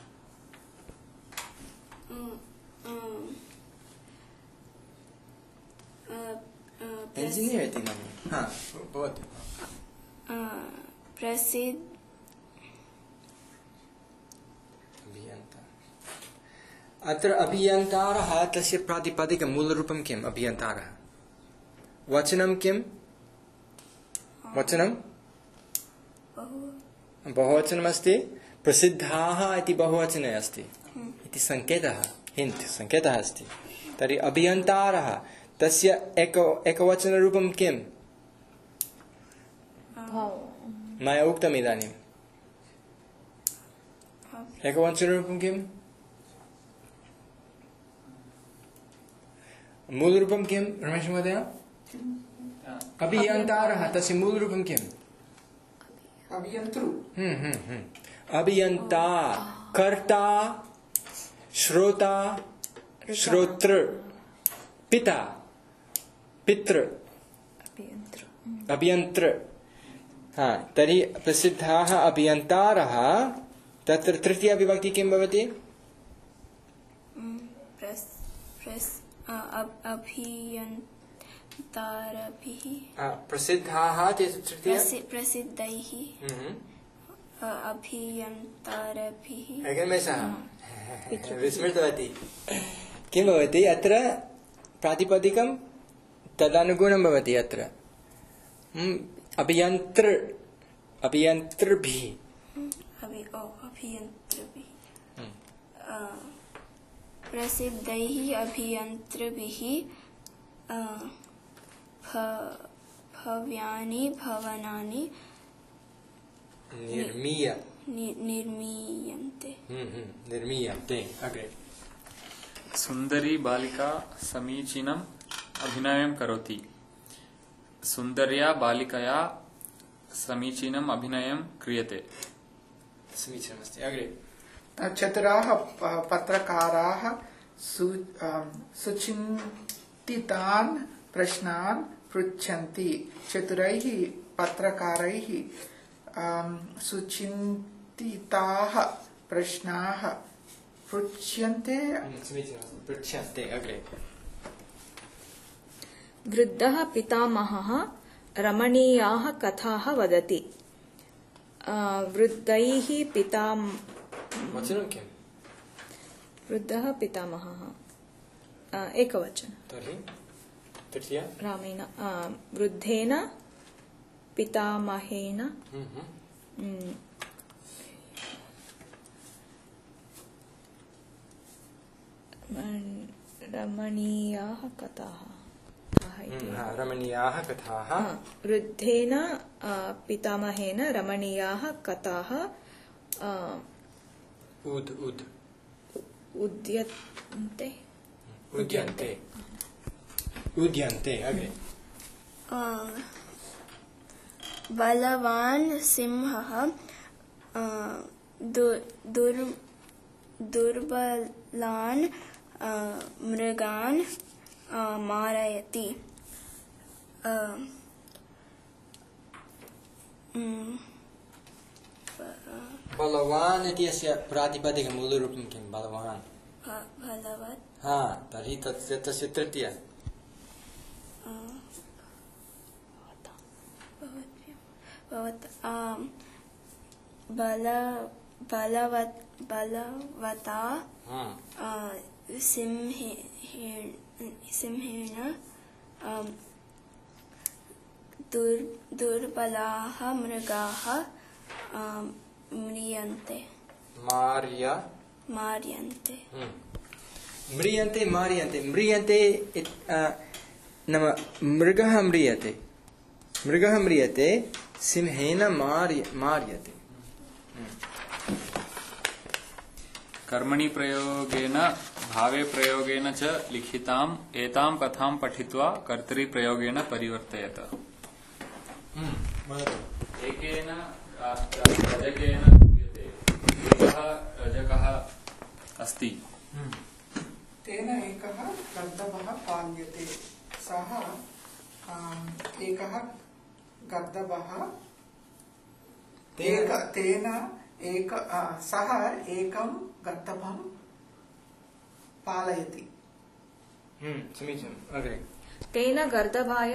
इंजीनियर इति मन्ये हाँ भवतु प्रसिद्ध अत्र अभियन्तारः तस्य प्रातिपदिकं मूलरूपं किम् अभियन्तारः वचनं किम् वचनं बहुवचनमस्ति प्रसिद्धाः इति बहुवचने अस्ति इति सङ्केतः हिन्ट् सङ्केतः अस्ति तर्हि अभियन्तारः तस्य एकवचनरूपं किम् मया उक्तम् इदानीम् एकवचनरूपं किम् मूलरूपं किं रमेश महोदय अभियन्तारः तस्य मूलरूपं किम् अभियन्तृ अभियन्ता कर्ता श्रोता श्रोतृ पिता पितृ अभियन्त्र हाँ तर्हि प्रसिद्धाः अभियन्तारः तत्र तृतीया विभक्ति किं भवति अभियन्तारभिः प्रसिद्धाः प्रसिद्धैः अभियन्तारभिः विस्मृतवती किं भवति अत्र प्रातिपदिकं तदनुगुणं भवति अत्र अभियन्तृभिः प्रसिद्धैः अभियन्तृभिः भव्यानि भवनानि निर्मीयन्ते अग्रे सुन्दरी बालिका समीचीनम् अभिनयं करोति सुन्दर्या बालिकया समीचीनम् अभिनयं क्रियते समीचीनमस्ति अग्रे चतुराः पत्रकाराः सुचिन्तितान् प्रश्नान् पृच्छन्ति चतुरैः पत्रकारैः सुचिन्तिताः प्रश्नाः पृच्छन्ते अग्रे वृद्धः पितामहः रमणीयाः कथाः वदति वृद्धैः वचनं किम् वृद्धः पितामहः एकवचन तर्हि तृतीया रामेण वृद्धेन पितामहेन रमणीयाः कथाः रमणीयाः कथाः वृद्धेन पितामहेन रमणीयाः कथाः उद्यन्ते अग्रे बलवान् सिंहः दुर्बलान् मृगान् मारयति बलवान् इत्यस्य प्रातिपदिकं मूलरूपं किं बलवान् बलवत् हा तर्हि तस्य तृतीया बलवता सिंहेन दुर्बलाः मृगाः म्रियन्ते नाम मृगः म्रियते सिंहेन मार्यते। कर्मणि प्रयोगेन भावे प्रयोगेन च लिखिताम् एतां कथां पठित्वा कर्तरि प्रयोगेन परिवर्तयत। एकेन रजकेन क्रियते, एकः रजकः अस्ति, तेन एकः गर्दभः पाल्यते, सः एकः गर्दभः सः एकं गर्दभं पालयति। समीचीनम्। अग्रे। तेन गर्दभाय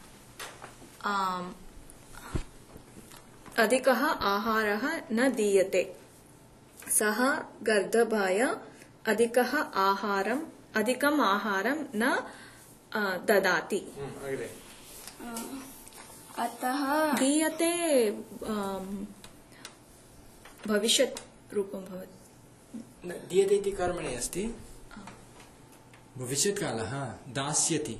अधिकः आहारः न दीयते, सः गर्दभाय अधिकम् आहारं न ददाति। अतः दीयते भविष्यत् रूपं भवति। दीयते इति कर्मणि अस्ति, भविष्यत्कालः दास्यति।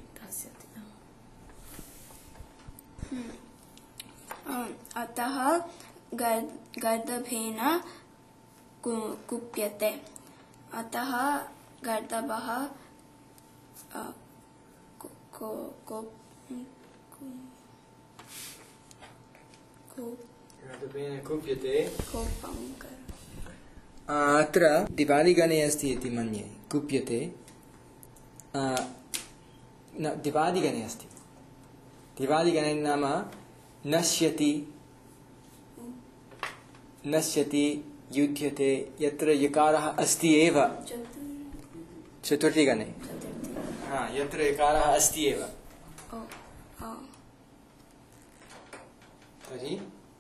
अतः गर्दभेन कुप्यते, अतः गर्दभः कुप्यते। अत्र दिवादिगणे अस्ति इति मन्ये। कुप्यते न दिवादिगणे अस्ति। दिवादिगणे नाम नश्यति, युध्यते, यत्र यकारः अस्ति एव। चतुर्थीगणे यत्र यकारः अस्ति एव, तर्हि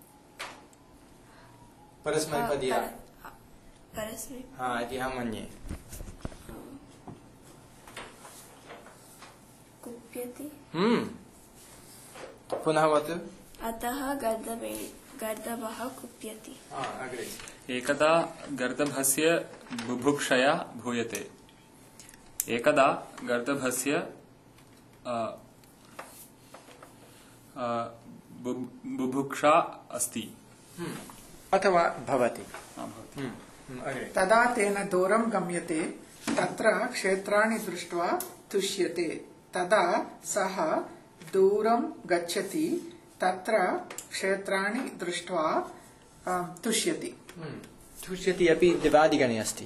परस्मैपदीया इति अहं मन्ये। कुप्यति। पुनः वदतु। अतः गर्दभः कुप्यति। अग्रे। एकदा गर्दभस्य बुभुक्षया भूयते, एकदा गर्दभस्य बुभुक्षा अस्ति अथवा भवति। तदा तेन दूरं गम्यते, तत्र क्षेत्राणि दृष्ट्वा तुष्यते, तदा सः दूरं गच्छति, तत्र क्षेत्राणि दृष्ट्वा तुष्यति। तुष्यति अपि दिवादिगणे अस्ति।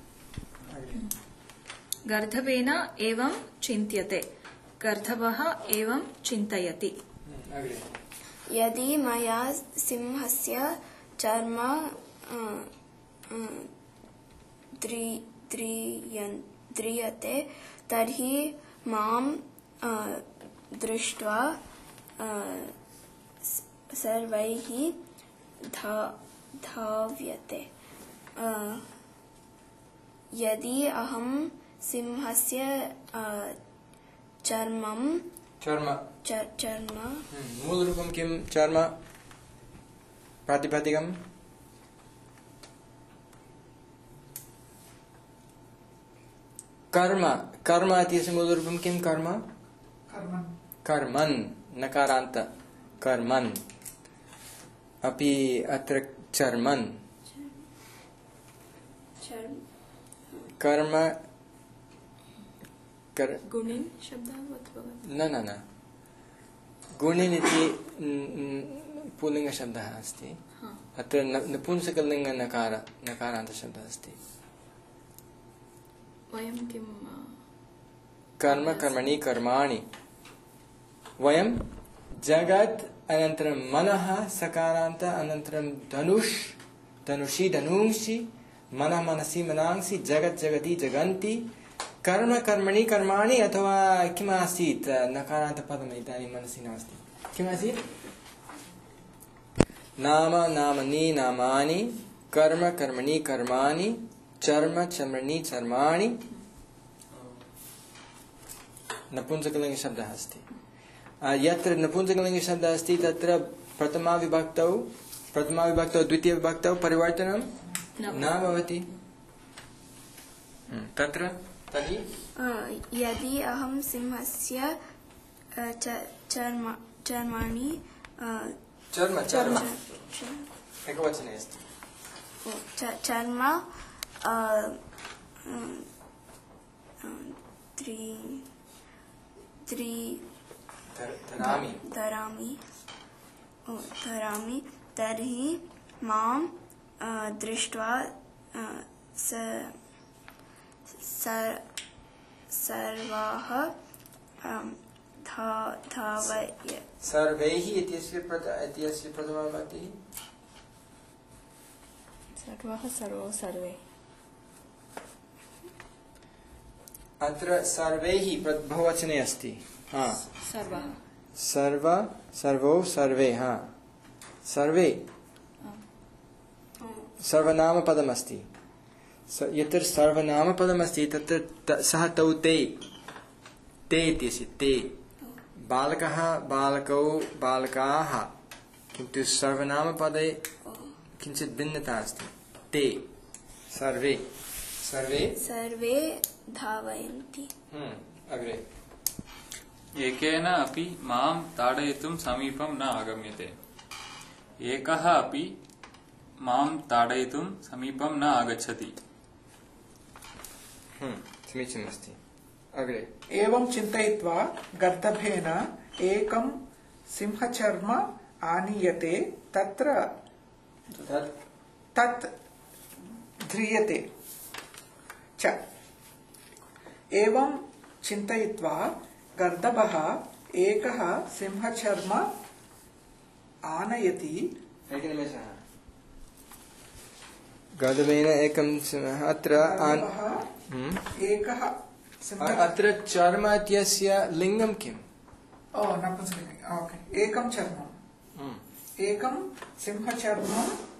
गर्दभेन एवं चिन्त्यते, गर्दभः एवं चिन्तयति। यदि मया सिंहस्य चर्म द्रियते, तर्हि मां दृष्ट्वा सर्वैः धाव्यते। यदि अहं सिंहस्य चर्म मूलरूपं किं? चर्म प्रातिपदिकम् कर्म इत्यस्य मूलरूपं किं? कर्मन् नकारान्त कर्मन्। अपि अत्र चर्मन् कर्म गुणिन् शब्दः न गुणिन् इति पुल्लिङ्गशब्दः अस्ति। अत्र नपुंसकलिङ्ग नकारान्तशब्दः अस्ति। वयं किं कर्मणि कर्माणि वयं जगत् अनन्तरं मनः सकारान्त अनन्तरं धनुषि धनुंषि मनः मनसि मनांसि जगत् जगति जगन्ति कर्मणि कर्माणि अथवा किमासीत् नकारान्तपदम् इदानीं मनसि नास्ति। किमासीत्? नाम नामनि नामानि कर्म कर्मणि कर्माणि चर्म चर्मणि चर्माणि नपुंसकलिंग शब्दः अस्ति यत्र नपुंसकलिंग शब्दः अस्ति तत्र प्रथमा विभक्तौ द्वितीय विभक्तौ परिवर्तनं न भवति तत्र तर्हि यदि अहं सिंहस्य चर्माणि चर्म एकवचने अस्ति चर्म धरामि तर्हि मां दृष्ट्वा सर्वाः धावय सर्वैः इत्यस्य प्रथमा विभक्तिः सर्वः सर्वौ सर्वे अत्र सर्वैः बहुवचने अस्ति सर्वः सर्वौ सर्वे सर्वे सर्वनामपदमस्ति यत्र सर्वनामपदमस्ति तत्र सः तौ ते इत्यस्य ते बालकः बालकौ बालकाः किन्तु सर्वनामपदे किञ्चित् भिन्नता अस्ति ते सर्वे धावयन्ति अग्रे एकेन अपि मां ताडयितुं समीपं न आगम्यते एकः अपि मां ताडयितुं समीपं न आगच्छति समीचीनमस्ति अग्रे एवं चिन्तयित्वा गर्दभेन एकं सिंहचर्म आनीयते तत्र तत् ध्रियते च एवं चिन्तयित्वा गर्दभः एकः सिंहचर्म आनयति एकनिमेषः गर्दभेन एकं अत्र एकः अत्र चर्म इत्यस्य लिङ्गं किम् ओके एकं चर्म एकं सिंहचर्म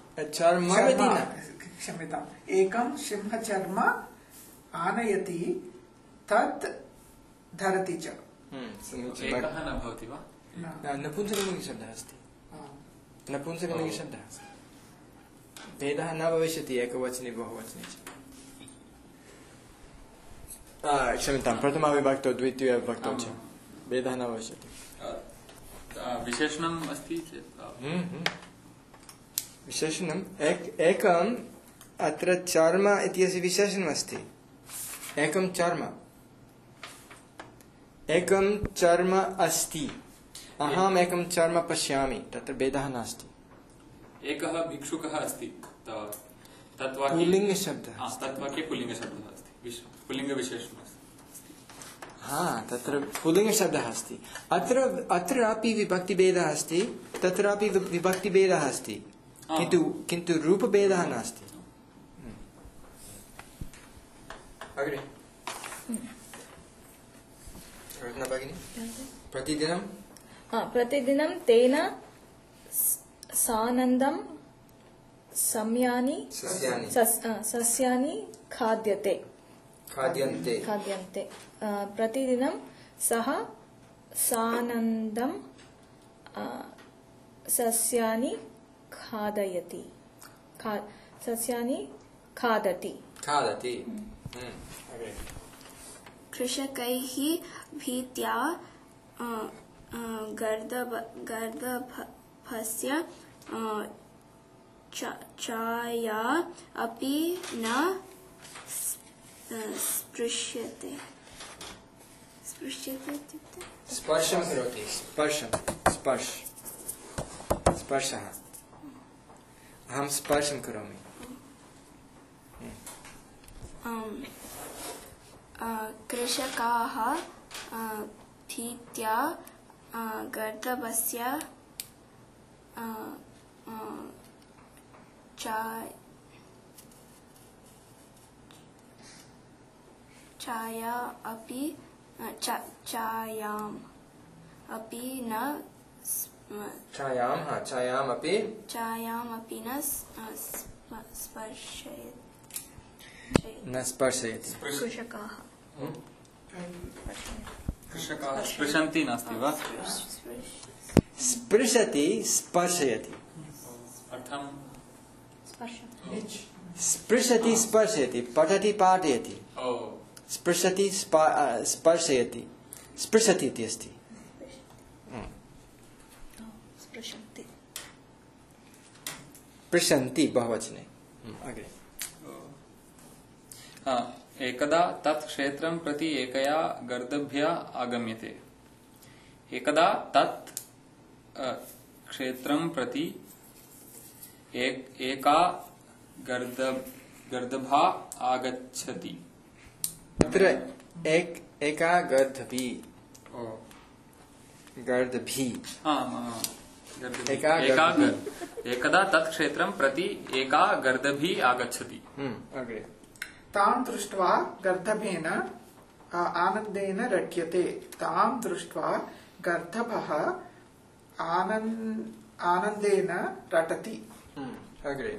क्षम्यताम् एकं सिंहचर्म आनयति तत् धरति च एकः न भवति वा नपुंसकलिङ्गशब्दः अस्ति नपुंसकलिङ्गशब्दः अस्ति भेदः न भविष्यति एकवचने बहुवचने च क्षम्यतां प्रथमा विभक्तौ द्वितीया विभक्तौ च भेदः न भविष्यति विशेषणम् अस्ति चेत् विशेषणम् एकम् अत्र चर्म इत्यस्य विशेषणम् अस्ति एकं चर्म अस्ति अहम् एकं चर्म पश्यामि तत्र भेदः नास्ति एकः भिक्षुकः अस्ति पुल्लिङ्गशब्दः तत्वाक्ये पुल्लिङ्गशब्दः अस्ति पुल्लिङ्गविशेषणम् अस्ति तत्र पुल्लिङ्गशब्दः अस्ति अत्रापि विभक्तिभेदः अस्ति तत्रापि विभक्तिभेदः अस्ति किन्तु रूपभेदः नास्ति अग्रे प्रतिदिनं तेन सानन्दं सस्यानि खाद्यन्ते प्रतिदिनं सः सानन्दं सस्यानि खादति कृषकैः भीत्या गर्दभस्य छाया अपि न स्पृश्यते इत्युक्ते स्पर्शं करोति स्पर्शः अहं स्पर्शं करोमि कृषकाः भीत्या गर्दभस्य छायाम् अपि न छायां छायामपि छायामपि न न स्पर्शयति कृषकाः कृषकाः स्पृशन्ति नास्ति वा? स्पृशति स्पर्शयति अर्थं स्पृशति स्पर्शयति पठति पाठयति स्पृशति स्पर्शयति स्पृशति इति अस्ति स्पृशन्ति बहुवचने अग्रे एकदा तत् क्षेत्रं प्रति एकया गर्दभ्या आगम्यते एकदा तत् क्षेत्रं प्रति एका गर्दभा आगच्छति अत्र एका गर्दभी एकदा तत् क्षेत्रं प्रति एका गर्दभी आगच्छति अग्रे तां दृष्ट्वा गर्दभेन आनन्देन रट्यते तां दृष्ट्वा गर्दभः आनन्देन रटति अग्रे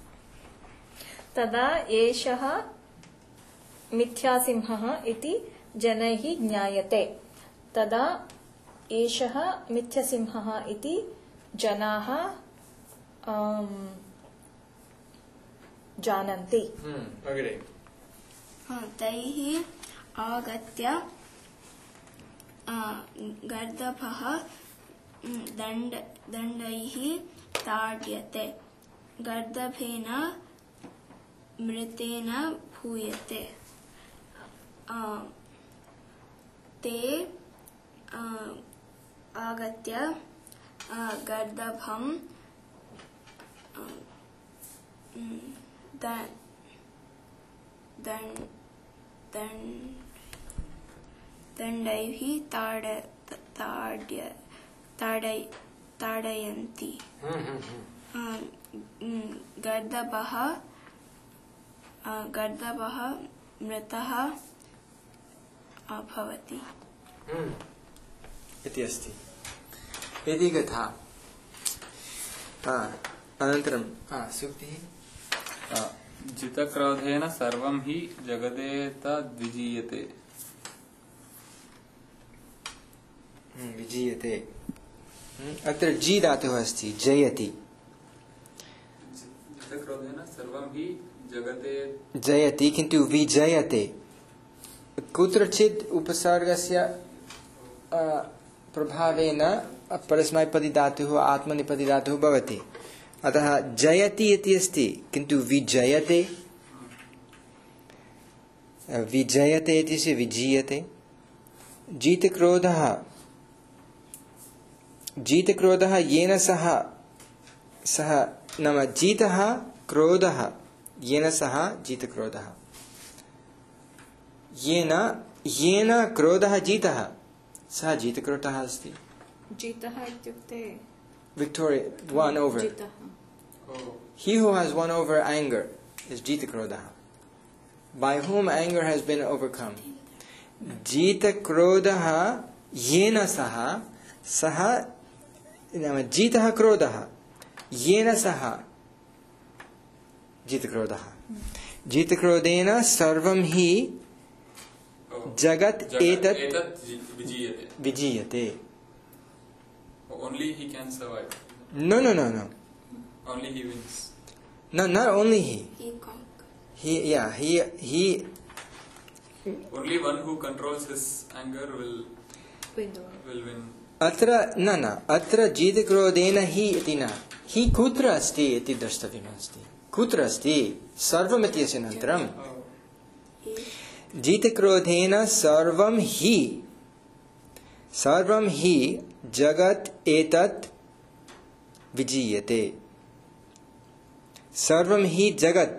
तदा एषः मिथ्यासिंहः इति जनैः ज्ञायते तदा एषः मिथ्यासिंहः इति जनाः जानन्ति अग्रे तैः आगत्य गर्दभः दण्डैः ताड्यते गर्दभेन मृतेन भूयते ते आगत्य गर्दभं दण्डैः ताडयन्ति गर्दभः मृतः भवति इति अस्ति इति कथा अनन्तरं सूक्तिः जितक्रोधेन सर्वं हि जगदेतद्विजीयते विजीयते अत्र जी धातुः अस्ति जयति जितक्रोधेन सर्वं हि जगते जयति किन्तु विजयते कुत्रचित् उपसर्गस्य प्रभावेन परस्मैपदी धातुः आत्मनेपदी धातुः भवति अतः जयति इति अस्ति किन्तु विजयते विजयते इति से विजीयते जीतक्रोधः येन सह नाम जीतः क्रोधः येन सह जीतक्रोधः येन क्रोधः जीतः सः जीतक्रोधः अस्ति जीतः इत्युक्ते victory won over he who has won over anger is jitakrodha by whom anger has been overcome jitakrodha yena saha jitah krodha yena saha jitakrodha jitakrodena sarvam hi jagat etat vijiyate. Only he can survive. No. Only he wins. No, not only he. He. Only one who controls his anger will win. अत्र जितक्रोधेन हि इति न हि कुत्र अस्ति इति द्रष्टव्यमस्ति कुत्र अस्ति सर्वमिति अस्य अनन्तरं जितक्रोधेन सर्वं हि जगत् एतत् विजीयते सर्वं हि जगत्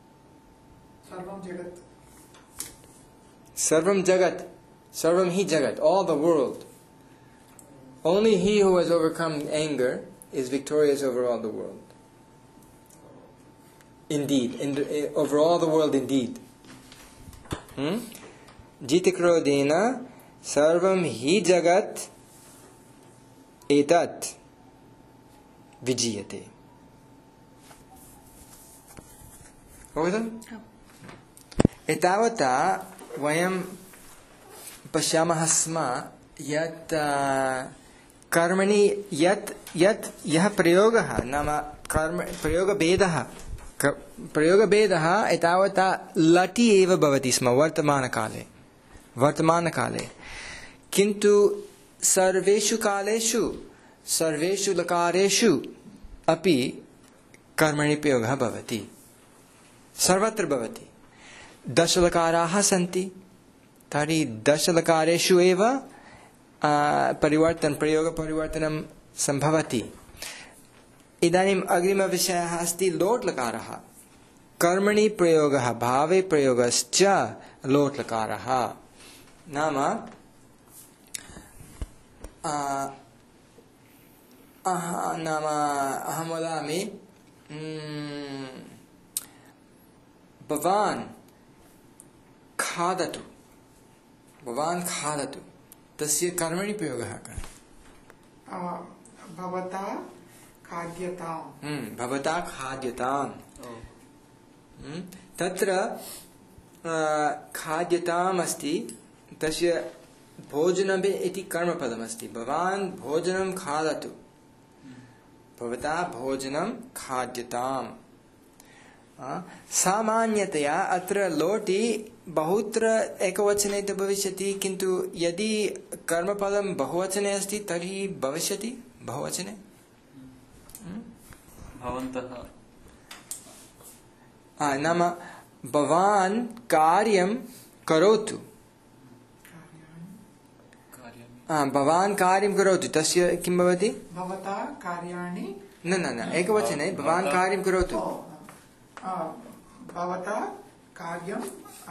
all the world. Only he who has overcome anger is victorious over all the world. Indeed, over all the world indeed. Jitakrodena sarvam hi jagat etat विजीयते। अवगतम्? एतावता वयं पश्यामः स्म यत् कर्मणि यः प्रयोगः नाम प्रयोगभेदः एतावता लटि एव भवति स्म वर्तमानकाले, किन्तु सर्वेषु कालेषु सर्वेषु लकारेषु अपि कर्मणि प्रयोगः भवति, सर्वत्र भवति। 10 लकाराः सन्ति, तर्हि 10 लकारेषु एव प्रयोगपरिवर्तनं सम्भवति। इदानीम् अग्रिमविषयः अस्ति लोट् लकारः। कर्मणि प्रयोगः भावे प्रयोगश्च लोट् लकारः। नाम अहं वदामि भवान् खादतु तस्य कर्मणि प्रयोगः कः? भवता खाद्यताम्। तत्र खाद्यताम् अस्ति, तस्य भोजनम् इति कर्मपदमस्ति। भवान् भोजनं खादतु, भवता भोजनं खाद्यताम्। सामान्यतया अत्र लोटि बहुत्र एकवचने तु भविष्यति, किन्तु यदि कर्मपदं बहुवचने अस्ति तर्हि भविष्यति बहुवचने भवन्तः। नाम भवान् कार्यं करोतु, भवान् कार्यं करोतु, तस्य किं भवति? भवता कार्याणि न एकवचने भवान् कार्यं करोतु। भवता कार्यं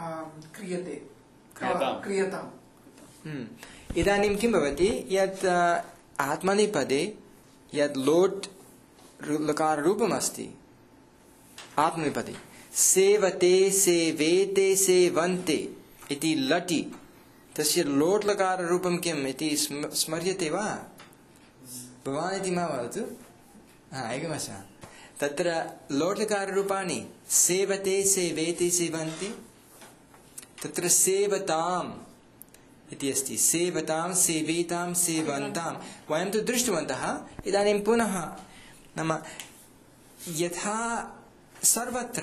क्रियताम्। इदानीं किं भवति? यत् आत्मनेपदे यत् लोट् लकाररूपमस्ति आत्मनेपदे, सेवते सेवेते सेवन्ते इति लटि, तस्य लोट् लकाररूपं किम् इति स्मर्यते वा? भवान् इति मा वदतु। एकमशः तत्र लोट् लकाररूपाणि सेवते सेवेते सेवन्ते, तत्र सेवताम् इति अस्ति। सेवतां सेवेतां सेवन्तां वयं तु दृष्टवन्तः। इदानीं पुनः नाम यथा सर्वत्र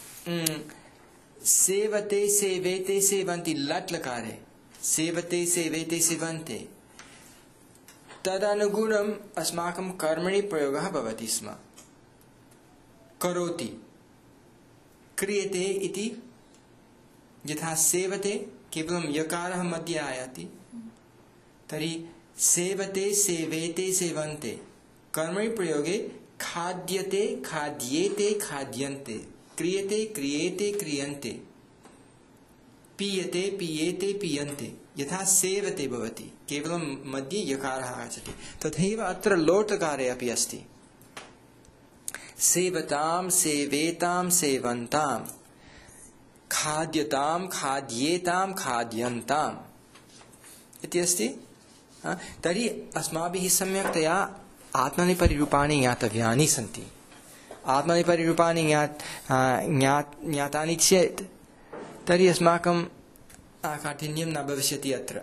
सेवते सेवेते सेवन्ति लट् लकारे, सेवते सेवेते सेवन्ते, तदनुगुणम् अस्माकं कर्मणि प्रयोगः भवति स्म। करोति, क्रियते इति यथा सेवते केवलं यकारः मध्ये आयाति, तर्हि सेवते सेवेते सेवन्ते कर्मणि प्रयोगे खाद्यते खाद्येते खाद्यन्ते, क्रियते क्रियेते क्रियन्ते, पीयते पीयेते पीयन्ते, यथा सेवते भवति केवलं मध्ये यकारः आगच्छति, तथैव अत्र लोट् लकारे अपि अस्ति। सेवतां सेवेतां सेवन्तां, खाद्यतां खाद्येतां खाद्यन्ताम् इति अस्ति। तर्हि अस्माभिः सम्यक्तया आत्मनेपदिरूपाणि ज्ञातव्यानि सन्ति। आत्मनेपदिरूपाणि ज्ञातानि चेत् तर्हि अस्माकं काठिन्यं न भविष्यति अत्र,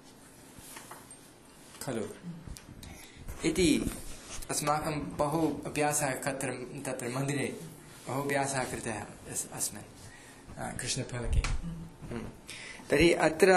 खलु? इति अस्माकं बहु अभ्यासः तत्र मन्दिरे बहु अभ्यासः कृतः अस्मिन् कृष्णफलके। तर्हि अत्र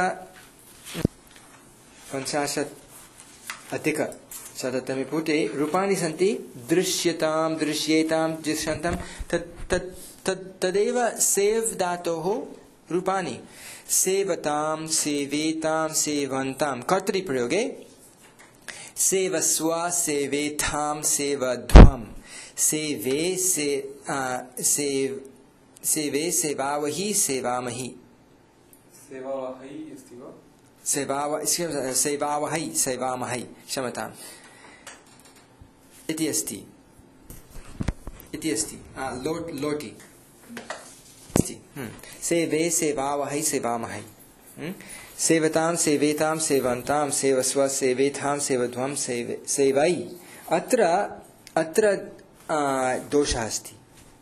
50-अधिकशततमे पुटे रूपाणि सन्ति। दृश्यतां दृश्येतां दृश्यन्तां, तदेव सेव् धातोः रूपाणि। सेवतां सेवेतां सेवन्तां कर्तृप्रयोगे सेवस्व सेवेथां सेवध्वं, सेवे सेवे सेवावहि सेवामहि, सेवावहै सेवामहै, क्षमताम् इति अस्ति लोटि अस्ति। सेवे सेवावहै सेवामहै, सेवतां सेवेतां सेवन्तां सेवस्व सेवेथां सेवध्वं सेवै। अत्र अत्र दोषः अस्ति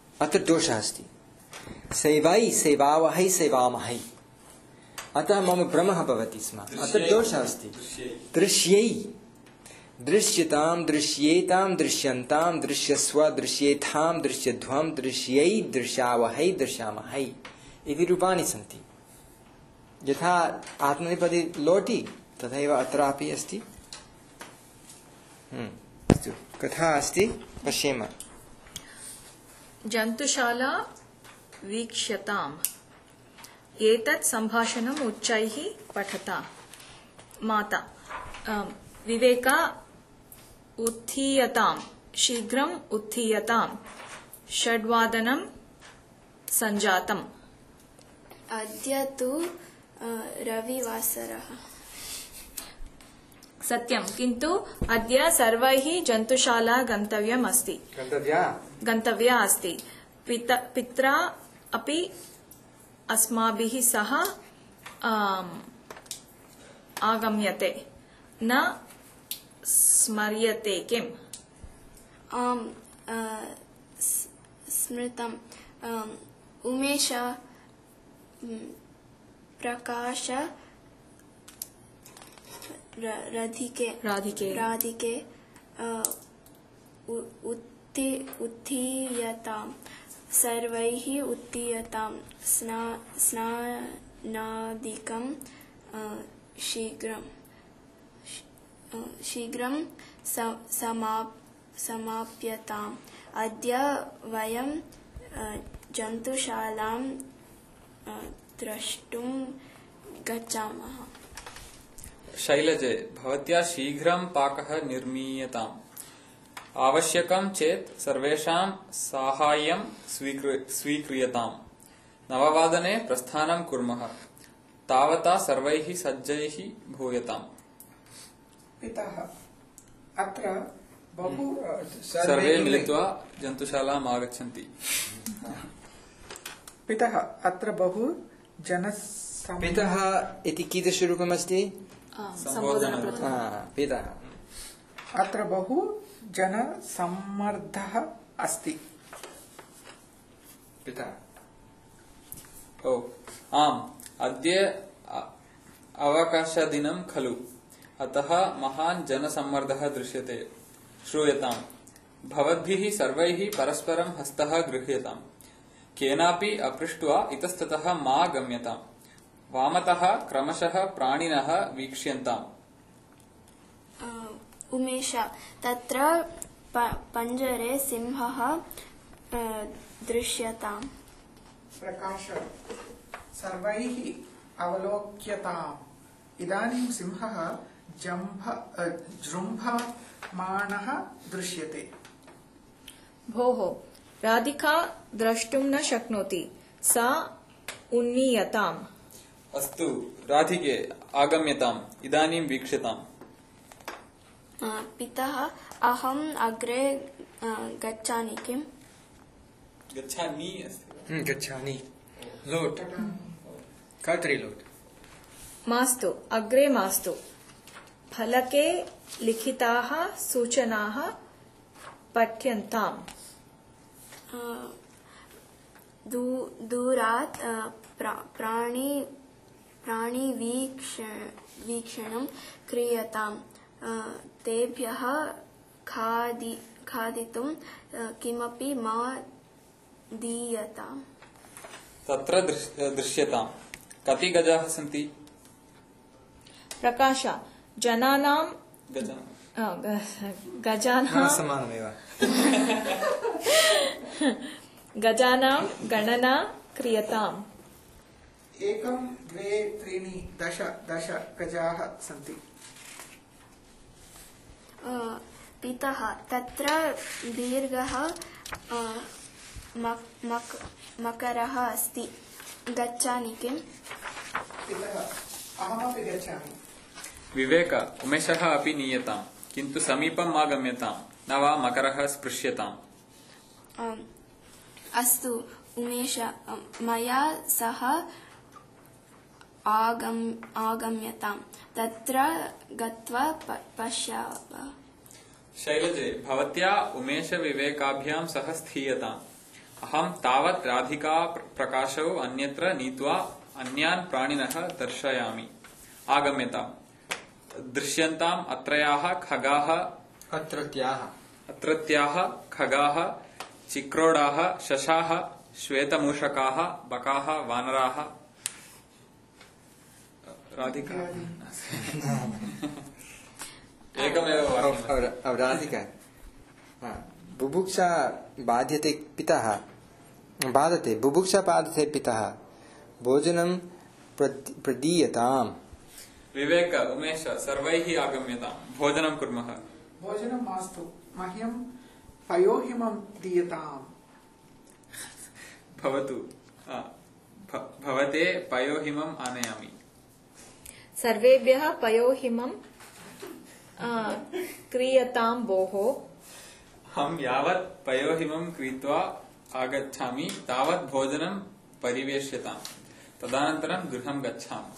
सेवाई सेवावहै सेवामहै अतः मम भ्रमः भवति स्म अत्र दोषः अस्ति दृश्यै दृश्यतां दृश्येतां दृश्यन्तां दृश्यस्व दृश्येथां दृश्यध्वं दृश्यै दृश्यावहै दृश्यामहै इति रूपाणि सन्ति यथा आत्मनेपदी लोटि तथैव अत्रापि अस्ति अस्तु कथा अस्ति पश्येम जन्तुशाला वीक्ष्यताम् एतत् सम्भाषणम् उच्चैः पठता माता विवेका उत्थीयताम् शीघ्रम् उत्थीयताम् षड्वादनं सञ्जातम् अद्य तु रविवासरः सत्यं किन्तु अद्य सर्वैः जन्तुशाला गन्तव्या अस्ति पित्रा अपि अस्माभिः सह आगम्यते न स्मर्यते किम् स्मृतम् उमेश प्रकाश राधिके उत्थीयताम् सर्वैः उत्थीयताम् स्नानादिकं शीघ्रं समाप्यताम् अद्य वयं जन्तुशालां द्रष्टुं गच्छामः शैलजे भवत्या शीघ्रं पाकः निर्मीयताम् आवश्यकं चेत् सर्वेषां साहाय्यं स्वीक्रियताम् 9 प्रस्थानं कुर्मः तावता सर्वैः सज्जैः भूयताम् पितः अत्र बहु सर्वे मिलित्वा जन्तुशालाम् आगच्छन्ति पितः अत्र बहु पितः इति कीदृशरूपमस्ति पितः अत्र बहु जनसम्मर्दः अस्ति पितः आम् अद्य अवकाशदिनं खलु अतः महान् जनसम्मर्दः दृश्यते श्रूयताम् भवद्भिः सर्वैः परस्परं हस्तः गृह्यताम् केनापि अपृष्ट्वा इतस्ततः मा गम्यताम् वामतः क्रमशः प्राणिनः वीक्ष्यन्ताम् उमेश तत्र पञ्जरे सिंहः दृश्यताम् प्रकाश सर्वैः अवलोक्यताम् इदानीं सिंहः जृम्भमाणः दृश्यते भोः राधिका द्रष्टुं न शक्नोति सा उन्नीयताम् अस्तु राधिके आगम्यताम् इदानीं वीक्ष्यताम् पितः अहम् अग्रे गच्छामि किम् गच्छामि अस्ति गच्छामि लोट् कर्तरि लोट् मास्तु अग्रे मास्तु फलके लिखिताः सूचनाः पठ्यन्ताम् दूरात् प्राणिवीक्षणं क्रियताम् तेभ्यः खादितुं किमपि मा दीयताम् तत्र दृश्यताम् कति गजाः सन्ति प्रकाश जनानां गजानां समानमेव गजानां गणना क्रियताम् 1 2 3 10 गजाः सन्ति पितः तत्र दीर्घः मकरः अस्ति गच्छामि किम् पितः अहमपि गच्छामि विवेक उमेशः अपि नीयताम् किन्तु समीपं मा गम्यताम् न वा मकरः स्पृश्यताम् अस्तु उमेश मया सह आगम्यताम् तत्र गत्वा पश्यावः शैलजे भवत्या उमेश विवेकाभ्यां सह स्थीयताम् अहं तावत् राधिका प्रकाशौ अन्यत्र नीत्वा अन्यान् प्राणिनः दर्शयामि आगम्यताम् दृश्यन्ताम् अत्रत्याः खगाः चिक्रोडाः शशाः श्वेतमूषकाः बकाः वानराः राधिका एकमेव राधिका बुभुक्षा बाध्यते पितः बाधते बुभुक्षा बाधते पितः भोजनं प्रदीयताम् विवेक उमेश सर्वैः आगम्यताम् भोजनं कुर्मः भोजनं मास्तु मह्यं पयोहिमं दीयताम् भवतु भवते पयोहिमम् आनयामि सर्वेभ्यः पयोहिमं क्रियतां भोः हम यावत् पयोहिमं क्रीत्वा आगच्छामि तावत् भोजनं परिवेश्यताम् तदनन्तरं गृहं गच्छामि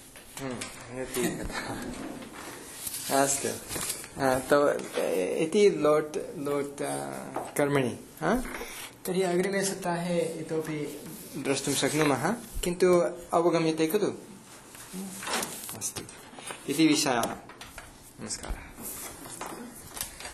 अस्तु इति लोट् कर्मणि तर्हि अग्रिमे सप्ताहे इतोपि द्रष्टुं शक्नुमः किन्तु अवगम्यते खलु अस्तु इति विषयः नमस्कारः